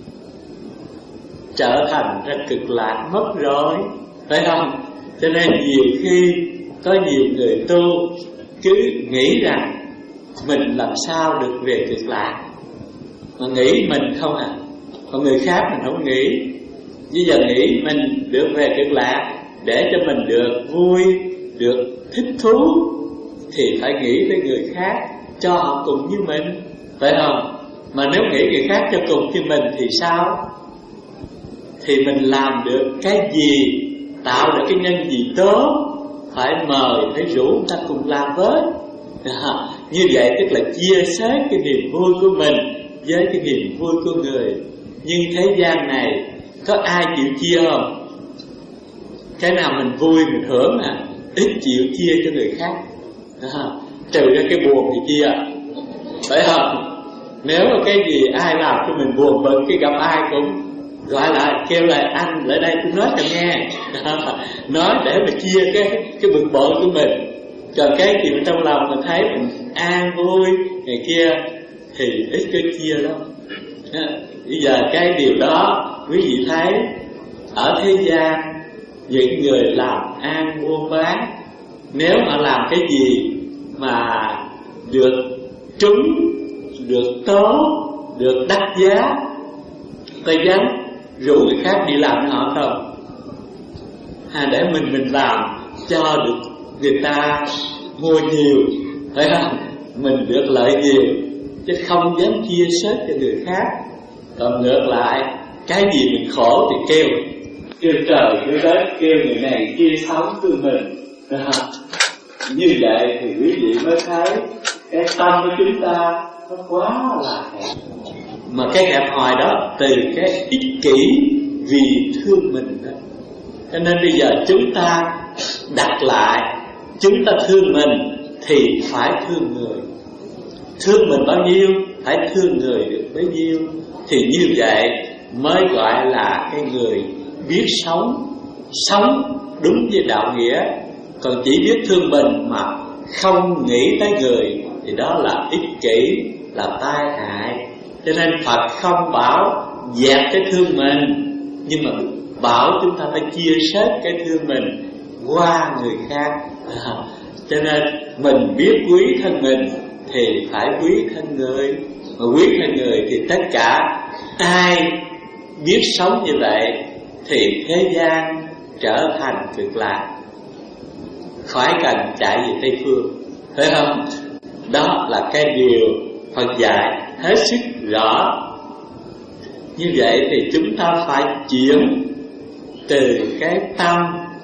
Trở thành ra cực lạc mất rồi, phải không? Cho nên nhiều khi có nhiều người tu cứ nghĩ rằng mình làm sao được về cực lạc, mà nghĩ mình không à, còn người khác mình không nghĩ. Bây giờ nghĩ mình được về cực lạc để cho mình được vui, được thích thú, thì phải nghĩ tới người khác cho họ cùng như mình, phải không? Mà nếu nghĩ người khác cho cùng như mình thì sao? Thì mình làm được cái gì, tạo được cái nhân gì tốt, phải mời, phải rủ người ta cùng làm với. À, như vậy tức là chia sẻ cái niềm vui của mình với cái niềm vui của người. Nhưng thế gian này có ai chịu chia không? Cái nào mình vui mình hưởng à, ít chịu chia cho người khác. À, trừ ra cái buồn thì chia, phải không? Nếu mà cái gì ai làm cho mình buồn bực, cái gặp ai cũng gọi lại kêu lại anh lại đây tôi nói cho nghe. À, nói để mà chia cái cái bực bội của mình. Còn cái gì trong lòng mình thấy mình an vui ngày kia thì ít có chia lắm. À, bây giờ cái điều đó quý vị thấy ở thế gian những người làm ăn buôn bán, nếu mà làm cái gì mà được trúng, được tốt, được đắt giá, có dám rủ người khác đi làm với họ không? À, để mình mình làm cho được người ta mua nhiều, phải không? Mình được lợi nhiều, chứ không dám chia sớt cho người khác. Còn ngược lại, cái gì mình khổ thì kêu kêu trời, kêu đất, kêu người này kia sống thương mình. À, như vậy thì quý vị mới thấy cái tâm của chúng ta nó quá là hẹp. Mà cái hẹp hòi đó từ cái ích kỷ vì thương mình đó. Cho nên bây giờ chúng ta đặt lại, chúng ta thương mình thì phải thương người. Thương mình bao nhiêu, phải thương người được bấy nhiêu. Thì như vậy mới gọi là cái người biết sống, sống đúng với đạo nghĩa. Còn chỉ biết thương mình mà không nghĩ tới người thì đó là ích kỷ, là tai hại. Cho nên Phật không bảo dẹp cái thương mình, nhưng mà bảo chúng ta phải chia sẻ cái thương mình qua người khác. À, cho nên mình biết quý thân mình thì phải quý thân người. Mà quý thân người thì tất cả ai biết sống như vậy thì thế gian trở thành cực lạc, khỏi cần chạy về Tây Phương, phải không? Đó là cái điều Phật dạy hết sức rõ. Như vậy thì chúng ta phải chuyển từ cái tâm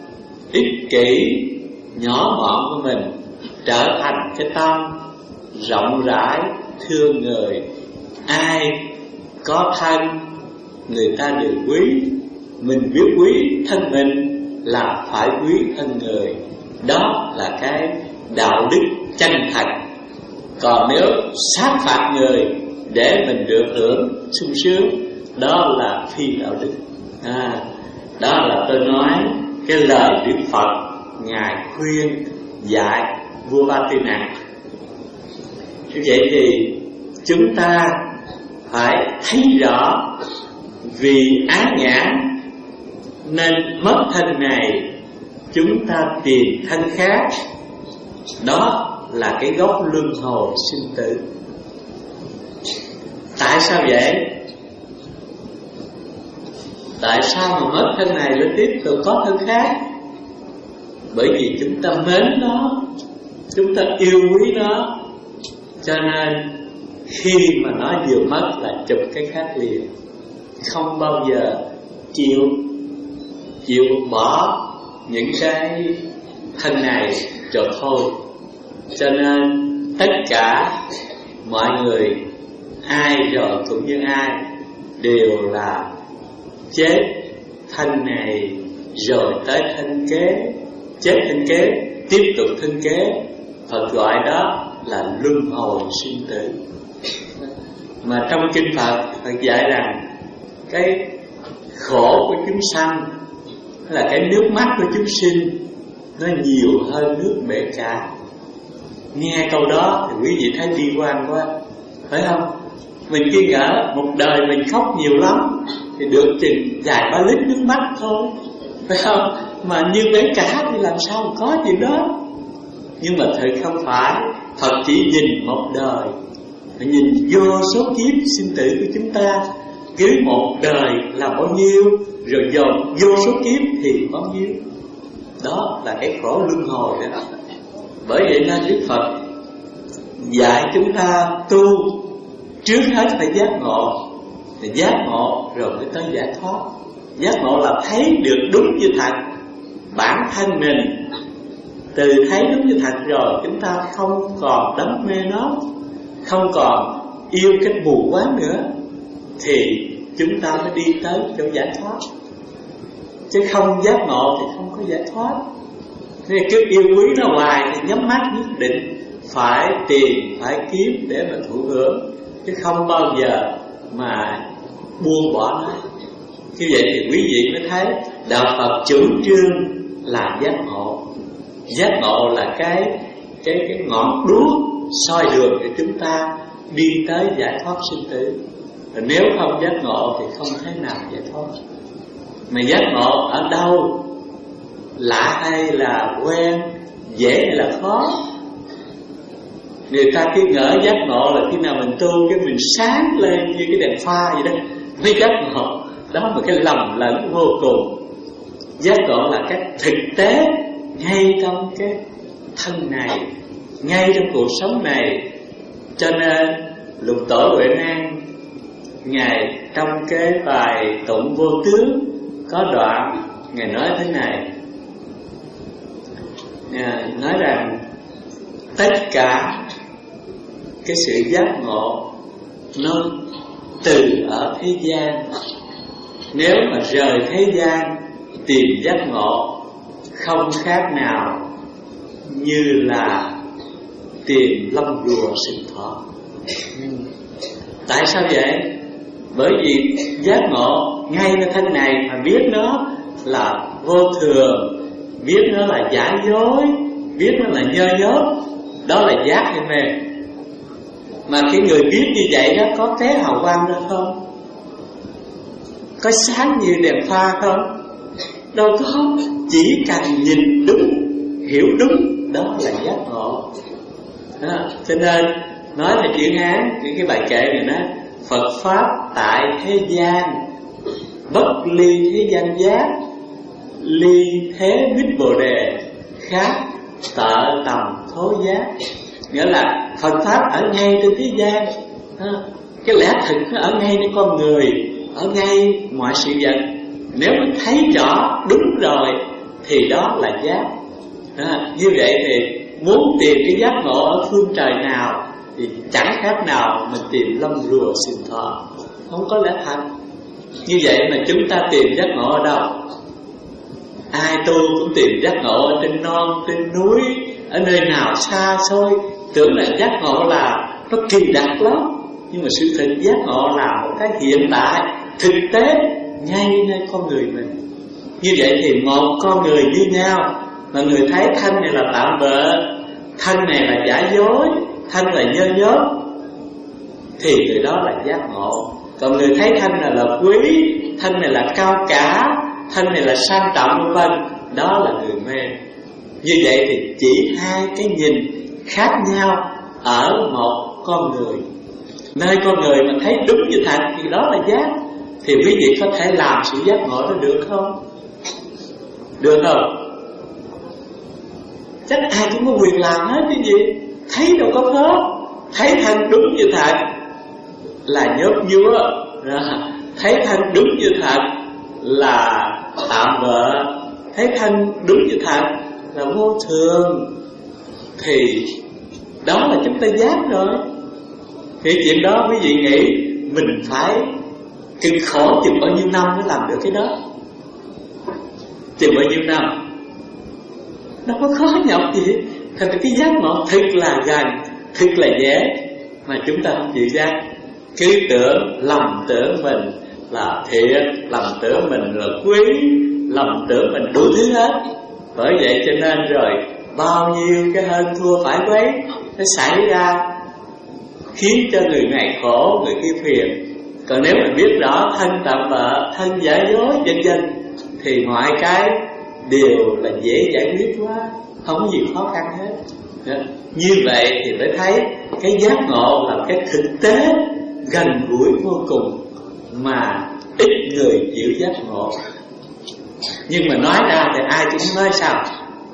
ích kỷ nhỏ mọn của mình trở thành cái tâm rộng rãi thương người. Ai có thân người ta đều quý. Mình biết quý thân mình là phải quý thân người. Đó là cái đạo đức chân thật. Còn nếu sát phạt người để mình được hưởng sung sướng, đó là phi đạo đức. À, đó là tôi nói cái lời Đức Phật Ngài khuyên dạy vua Ba Tư Nặc. Như vậy thì chúng ta phải thấy rõ, vì ái ngã nên mất thân này, chúng ta tìm thân khác. Đó là cái gốc luân hồi sinh tử. Tại sao vậy? Tại sao mà mất thân này mới tiếp tục có thân khác? Bởi vì chúng ta mến nó, chúng ta yêu quý nó, cho nên khi mà nó vừa mất là chụp cái khác liền, không bao giờ chịu chịu bỏ những cái thân này rồi thôi. Cho nên tất cả mọi người, ai rồi cũng như ai, đều là chết thân này rồi tới thân kế, chết thân kế tiếp tục thân kế. Phật gọi đó là luân hồi sinh tử. Mà trong kinh Phật, Phật dạy rằng cái khổ của chúng sanh là cái nước mắt của chúng sinh nó nhiều hơn nước bể cả. Nghe câu đó thì quý vị thấy bi quan quá, phải không? Mình cứ ngỡ một đời mình khóc nhiều lắm thì được chừng vài ba lít nước mắt thôi, phải không? Mà như bể cả thì làm sao có chuyện đó. Nhưng mà thật không phải. Phật chỉ nhìn một đời, nhìn vô số kiếp sinh tử của chúng ta. Cứ một đời là bao nhiêu, rồi dồn vô số kiếp thì bao nhiêu. Đó là cái khổ luân hồi đó. Bởi vậy nên Đức Phật dạy chúng ta tu, trước hết phải giác ngộ. Thì giác ngộ rồi mới tới giải thoát. Giác ngộ là thấy được đúng như thật bản thân mình. Từ thấy đúng như thật rồi, chúng ta không còn đắm mê nó, không còn yêu cái mù quáng nữa, thì chúng ta mới đi tới chỗ giải thoát. Chứ không giác ngộ thì không có giải thoát. Nên cứ yêu quý nó hoài thì nhắm mắt nhất định phải tìm, phải kiếm để mà thụ hưởng, chứ không bao giờ mà buông bỏ nó. Như vậy thì quý vị mới thấy đạo Phật chủ trương là giác ngộ. Giác ngộ là cái cái cái ngọn đuốc soi đường để chúng ta đi tới giải thoát sinh tử. Và nếu không giác ngộ thì không thể nào giải thoát. Mà giác ngộ ở đâu? Lạ hay là quen? Dễ hay là khó? Người ta cứ ngỡ giác ngộ là khi nào mình tu cái mình sáng lên như cái đèn pha vậy đó mới giác ngộ. Đó là cái lầm lẫn vô cùng. Giác ngộ là cái thực tế ngay trong cái thân này, ngay trong cuộc sống này. Cho nên Lục Tổ Huệ Năng Ngài trong cái bài Tụng Vô Tướng có đoạn Ngài nói thế này. Ngài nói rằng tất cả cái sự giác ngộ nó từ ở thế gian. Nếu mà rời thế gian tìm giác ngộ không khác nào như là tìm lông rùa sinh thọ. Tại sao vậy? Bởi vì giác ngộ ngayในthân này mà biết nó là vô thường, biết nó là giả dối, biết nó là nhơ nhớp, đó là giác hay mê. Mà cái người biết như vậy đó có té hào quang ra không? Có sáng như đèn pha không? Đâu có. Chỉ cần nhìn đúng, hiểu đúng, đó là giác ngộ. Đó. Cho nên nói là chữ Hán, những cái bài kệ này nói Phật Pháp tại thế gian, bất ly thế gian giác, ly thế bích bồ đề, khác tợ tầm thố giác. Nghĩa là Phật Pháp ở ngay trên thế gian, cái lẽ thực nó ở ngay trên con người, ở ngay mọi sự vật. Nếu mình thấy rõ đúng rồi thì đó là giác. À, như vậy thì muốn tìm cái giác ngộ ở phương trời nào thì chẳng khác nào mình tìm lông rùa sinh thọ, không có lẽ thật. Như vậy mà chúng ta tìm giác ngộ ở đâu? Ai tu cũng tìm giác ngộ ở trên non, trên núi, ở nơi nào xa xôi, tưởng là giác ngộ là nó kỳ đặc lắm. Nhưng mà sự thật giác ngộ là một cái hiện tại, thực tế ngay nơi con người mình. Như vậy thì một con người như nhau, mà người thấy thân này là tạm bợ, thân này là giả dối, thân là nhơ nhớp, thì người đó là giác ngộ. Còn người thấy thân này là quý, thân này là cao cả, thân này là sang trọng vân vân, đó là người mê. Như vậy thì chỉ hai cái nhìn khác nhau ở một con người. Nơi con người mà thấy đúng như thật thì đó là giác. Thì quý vị có thể làm sự giác ngộ đó được không? Được không? Chắc ai cũng có quyền làm hết cái gì. Thấy đâu có khó. Thấy thân đúng như thật là nhốt nhúa, thấy thân đúng như thật là tạm bợ, thấy thân đúng như thật là vô thường, thì đó là chúng ta giác rồi. Thì chuyện đó quý vị nghĩ mình phải cực khổ chừng bao nhiêu năm mới làm được cái đó? Chừng bao nhiêu năm? Đâu có khó nhọc gì. Thật ra cái giác ngộ thật là gần, thật là dễ, mà chúng ta không chịu giác. Cứ tưởng, lầm tưởng mình là thiện, lầm tưởng mình là quý, lầm tưởng mình đủ thứ hết. Bởi vậy cho nên rồi bao nhiêu cái hơn thua phải quấy nó xảy ra, khiến cho người này khổ, người kia phiền. Còn nếu mình biết rõ thân tạm bợ, thân giả dối vân vân, thì mọi cái đều là dễ giải quyết quá, không có gì khó khăn hết. Như vậy thì mới thấy cái giác ngộ là cái thực tế gần gũi vô cùng, mà ít người chịu giác ngộ. Nhưng mà nói ra thì ai cũng nói sao?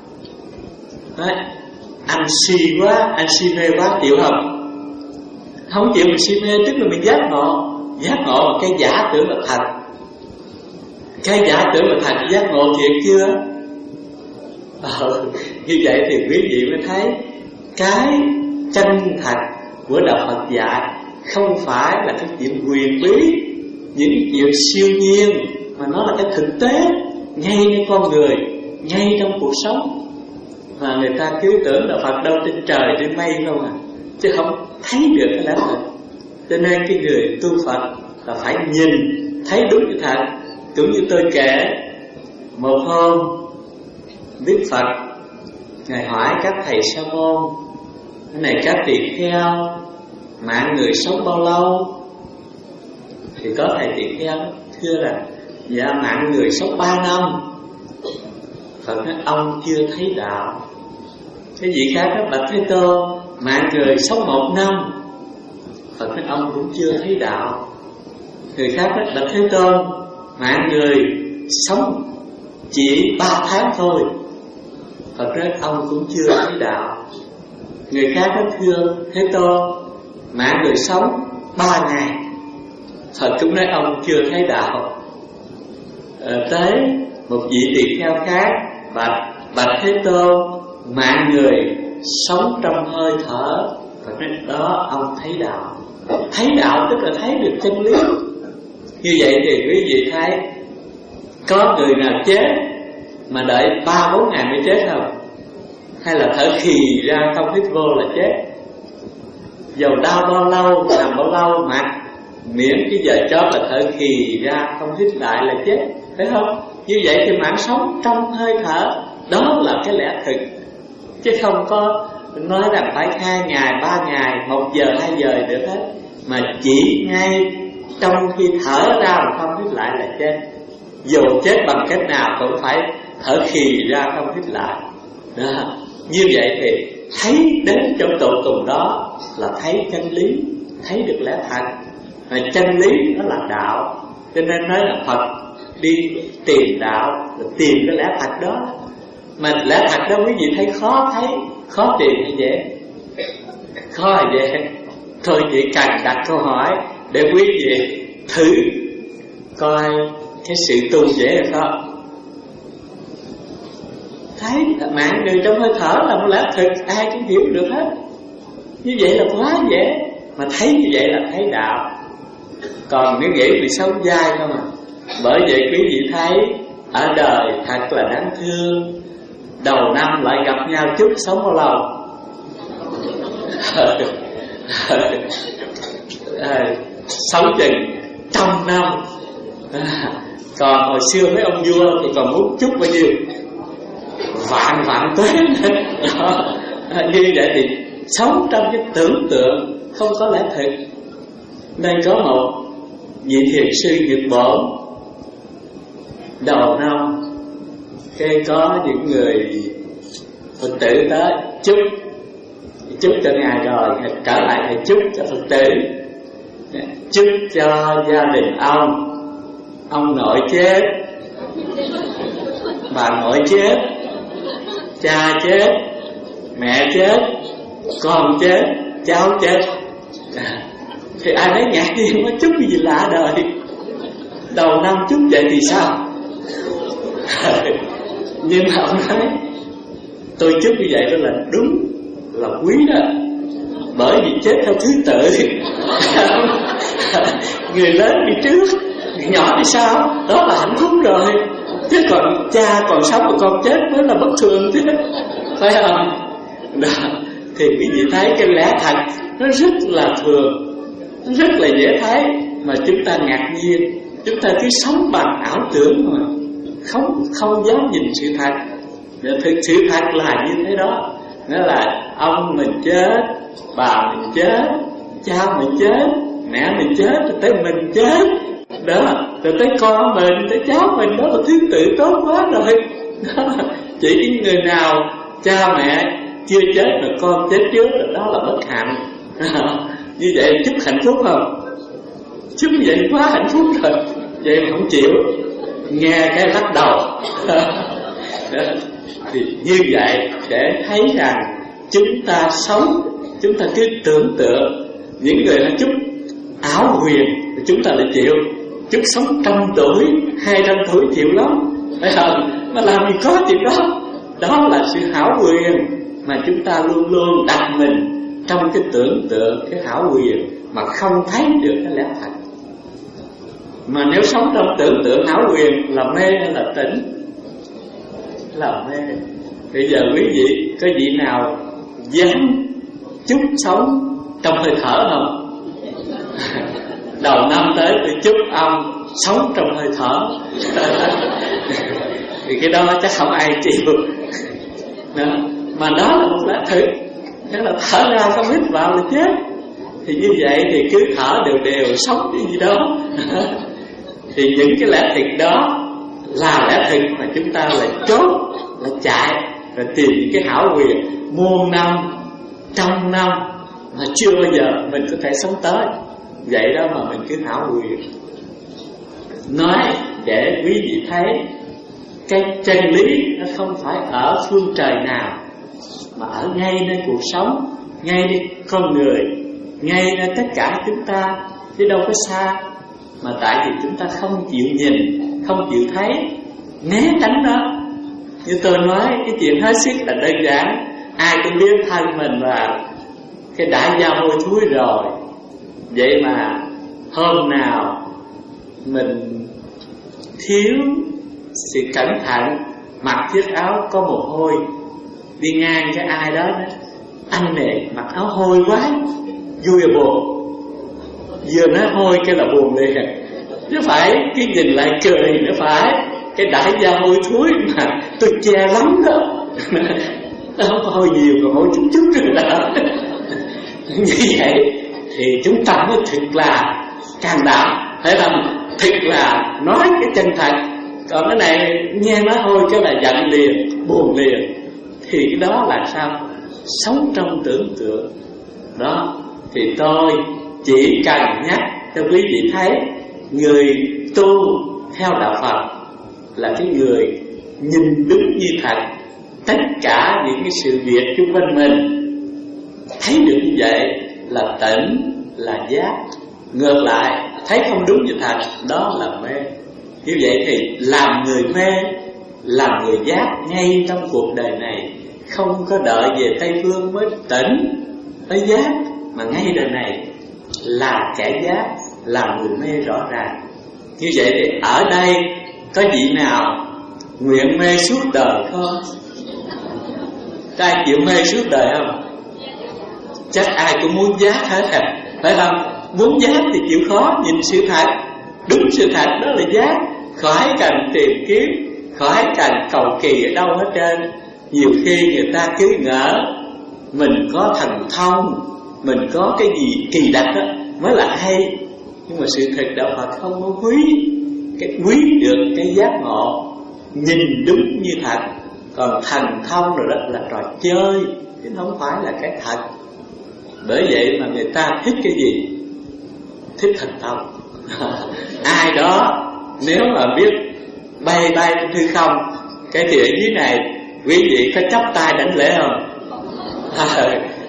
Nói, anh si quá, anh si mê quá, chịu không? Không chịu mình si mê tức là mình giác ngộ. Giác ngộ là cái giả tưởng là thật. Cái giả tưởng là thật, giác ngộ thiệt chưa? Ờ, như vậy thì quý vị mới thấy cái chân thật của đạo Phật dạy không phải là cái chuyện huyền bí, những chuyện siêu nhiên, mà nó là cái thực tế ngayในcon người, ngay trong cuộc sống. Mà người ta cứ tưởng là Phật đâu trên trời trên mây không à, chứ không thấy được cái lẽ thật. Cho nên cái người tu Phật là phải nhìn thấy đúng như thật. Cũng như tôi kể, một hôm Đức Phật Ngài hỏi các thầy sa môn: cái này các tỳ kheo mạng người sống bao lâu? Thì có thầy tỳ kheo thưa là dạ mạng người sống ba năm. Phật nói ông chưa thấy đạo. Cái vị khác đó, bạch Thế Tôn mạng người sống một năm. Phật nói ông cũng chưa thấy đạo. Người khác đó, bạch Thế Tôn mạng người sống chỉ ba tháng thôi. Phật nói ông cũng chưa thấy đạo. Người khác đó thưa Thế Tôn mạng người sống ba ngày. Phật cũng nói ông chưa thấy đạo. À, tới một vị tỳ kheo khác bạch bạch Thế Tôn mạng người sống trong hơi thở. Phật nói đó ông thấy đạo. Thấy đạo tức là thấy được chân lý. Như vậy thì quý vị thấy có người nào chết mà đợi ba bốn ngày mới chết không? Hay là thở khì ra không hít vô là chết? Dầu đau bao lâu, nằm bao lâu mà miễn cái giờ chót là thở khì ra không hít lại là chết, phải không? Như vậy thì mạng sống trong hơi thở, đó là cái lẽ thực, chứ không có nói rằng phải hai ngày, ba ngày, một giờ, hai giờ được hết. Mà chỉ ngay trong khi thở ra mà không hít lại là chết. Dù chết bằng cách nào cũng phải thở khì ra không hít lại đó. Như vậy thì thấy đến chỗ tột cùng đó là thấy chân lý, thấy được lẽ thật. Mà chân lý nó là đạo. Cho nên nói là Phật đi tìm đạo là tìm cái lẽ thật đó. Mà lẽ thật đó quý vị thấy khó thấy, khó tìm hay dễ? Khó hay dễ? Thôi chị cần đặt câu hỏi để quý vị thử coi cái sự tu dễ hay không. Thấy mạng người trong hơi thở là một lẽ thực, ai cũng hiểu được hết. Như vậy là quá dễ. Mà thấy như vậy là thấy đạo. Còn nếu nghĩ vì sống dai không à. Bởi vậy quý vị thấy ở đời thật là đáng thương. Đầu năm lại gặp nhau chút sống bao lâu? à, Sống chừng trăm năm. à, Còn hồi xưa mấy ông vua thì còn muốn chút bao nhiêu? Vạn vạn tuế. Như vậy thì sống trong cái tưởng tượng không có lẽ thực. Nên có một vị thiền sư Nhật Bổn, đầu năm cái có những người Phật tử tới chúc chúc cho ngài rồi trở lại thì chúc cho Phật tử, chúc cho gia đình ông ông nội chết, bà nội chết, cha chết, mẹ chết, con chết, cháu chết. Thì ai nói ngạc nhiên quá, chúc cái gì lạ đời, đầu năm chúc vậy thì sao? Nhưng mà ông nói tôi chúc như vậy đó là đúng, là quý đó, bởi vì chết theo thứ tự. Người lớn đi trước, người nhỏ đi sau, đó là hạnh phúc rồi. Chứ còn cha còn sống mà con chết mới là bất thường chứ, phải không? Đó. Thì quý vị thấy cái lẽ thật nó rất là thường, nó rất là dễ thấy, mà chúng ta ngạc nhiên. Chúng ta cứ sống bằng ảo tưởng mà không không dám nhìn sự thật. Thực sự thật là như thế đó. Nghĩa là ông mình chết, bà mình chết, cha mình chết, mẹ mình chết, rồi tới mình chết đó, rồi tới con mình, tới cháu mình, đó là thứ tự tốt quá rồi đó. Chỉ những người nào cha mẹ chưa chết mà con chết trước rồi đó là bất hạnh. Như vậy chúc hạnh phúc không? Chúc vậy quá hạnh phúc rồi. Vậy mà không chịu, nghe cái lắc đầu. Thì như vậy để thấy rằng chúng ta sống, chúng ta cứ tưởng tượng. Những người đã chúc ảo huyền, chúng ta lại chịu. Chúc sống trăm tuổi, hai trăm tuổi chịu lắm, phải không? Mà làm gì có chuyện đó. Đó là sự hảo huyền mà chúng ta luôn luôn đặt mình trong cái tưởng tượng, cái hảo huyền mà không thấy được cái lẽ thật. Mà nếu sống trong tưởng tượng hảo huyền là mê hay là tỉnh? Là mê. Bây giờ quý vị có vị nào dám chúc sống trong hơi thở không? Đầu năm tới tôi chúc ông sống trong hơi thở. Thì cái đó chắc không ai chịu đó. Mà đó là một lẽ thực, nghĩa là thở ra không hít vào là chết. Thì như vậy thì cứ thở đều đều, sống cái gì đó. Thì những cái lẽ thực đó là lẽ thực mà chúng ta lại chốt, lại chạy, rồi tìm những cái hảo huyền muôn năm, trăm năm mà chưa bao giờ mình có thể sống tới. Vậy đó mà mình cứ hảo huyền. Nói để quý vị thấy cái chân lý nó không phải ở phương trời nào, mà ở ngay nơi cuộc sống, ngay nơi con người, ngay nơi tất cả chúng ta, chứ đâu có xa. Mà tại vì chúng ta không chịu nhìn, không chịu thấy, né tránh đó. Như tôi nói, cái chuyện hết sức là đơn giản. Ai cũng biết thân mình là cái đã da hôi thối rồi. Vậy mà hôm nào mình thiếu sự cẩn thận, mặc chiếc áo có mồ hôi, đi ngang cái ai đó nói: anh này mặc áo hôi quá, vui à buồn. Vừa nói hôi cái là buồn liền, chứ phải cái nhìn lại cười nữa, phải cái đại da hôi thối mà tôi che lắm đó. Không có hôi nhiều, còn hôi chút chút rồi đó. Như vậy thì chúng ta mới thực là can đảm, phải không? Thực là nói cái chân thật. Còn cái này nghe nói hôi cái là giận liền, buồn liền. Thì cái đó là sao? Sống trong tưởng tượng đó. Thì tôi chỉ cần nhắc cho quý vị thấy, người tu theo đạo Phật là cái người nhìn đúng như thật tất cả những cái sự việc xung quanh mình. Thấy được như vậy là tỉnh, là giác. Ngược lại thấy không đúng như thật, đó là mê. Như vậy thì làm người mê, làm người giác ngay trong cuộc đời này, không có đợi về Tây Phương mới tỉnh, mới giác, mà ngay đời này là kẻ giác, làm người mê rõ ràng. Như vậy thì ở đây có vị nào nguyện mê suốt đời không? Ai chịu mê suốt đời không? Chắc ai cũng muốn giác hết à, phải không? Muốn giác thì chịu khó nhìn sự thật. Đúng sự thật đó là giác. Khỏi cần tìm kiếm, khỏi cần cầu kỳ ở đâu hết trơn. Nhiều khi người ta cứ ngỡ mình có thần thông, mình có cái gì kỳ đặc đó mới là hay. Nhưng mà sự thật đạo Phật không có quý. Cái quý được cái giác ngộ, nhìn đúng như thật. Còn thần thông rồi đó là trò chơi, chứ không phải là cái thật. Bởi vậy mà người ta thích cái gì? Thích thần thông. Ai đó nếu mà biết bay bay trong hư không, cái thì ở dưới này quý vị có chắp tay đảnh lễ không? À,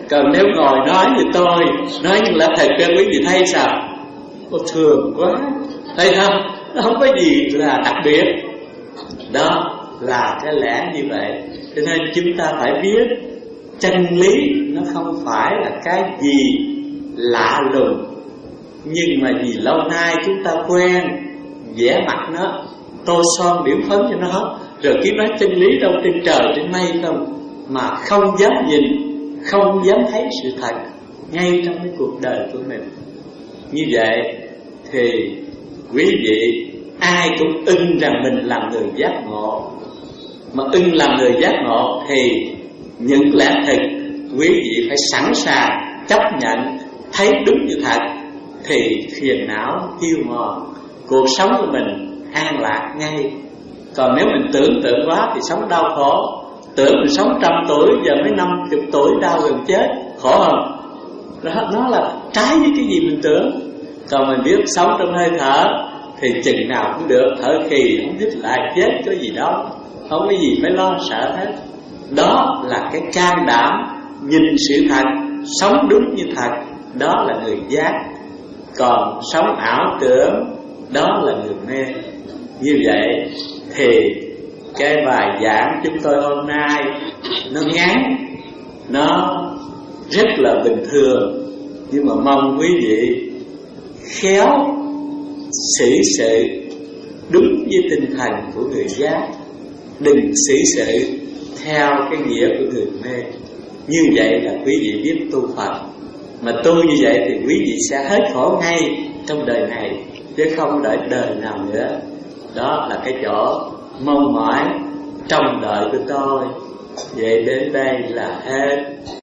Còn nếu ngồi nói như tôi, nói như là thật, quý vị thấy sao? Ô, thường quá, thấy không? Nó không có gì là đặc biệt. Đó là cái lẽ như vậy. Cho nên chúng ta phải biết chân lý nó không phải là cái gì lạ lùng, nhưng mà vì lâu nay chúng ta quen vẽ mặt nó, tô son điểm phấn cho nó, rồi cứ nói chân lý đâu trên trời trên mây không, mà không dám nhìn, không dám thấy sự thật ngay trong cái cuộc đời của mình. Như vậy thì quý vị ai cũng ưng rằng mình làm người giác ngộ. Mà ưng làm người giác ngộ thì những lẽ thực quý vị phải sẵn sàng chấp nhận, thấy đúng như thật, thì phiền não tiêu mòn, cuộc sống của mình an lạc ngay. Còn nếu mình tưởng tượng quá thì sống đau khổ. Tưởng mình sống trăm tuổi, giờ mới năm chục tuổi đau gần chết, khổ không? Đó, nó là trái với cái gì mình tưởng. Còn mình biết sống trong hơi thở thì chừng nào cũng được, thở khì không dứt lại chết có gì đó, không có gì phải lo sợ hết. Đó là cái can đảm nhìn sự thật, sống đúng như thật, đó là người giác. Còn sống ảo tưởng, đó là người mê. Như vậy thì cái bài giảng chúng tôi hôm nay nó ngắn, nó rất là bình thường, nhưng mà mong quý vị khéo xử sự đúng với tinh thần của người giác, đừng xử sự theo cái nghĩa của người mê. Như vậy là quý vị biết tu Phật. Mà tu như vậy thì quý vị sẽ hết khổ ngay trong đời này, chứ không đợi đời nào nữa. Đó là cái chỗ mong mỏi trong đời của tôi. Vậy đến đây là hết.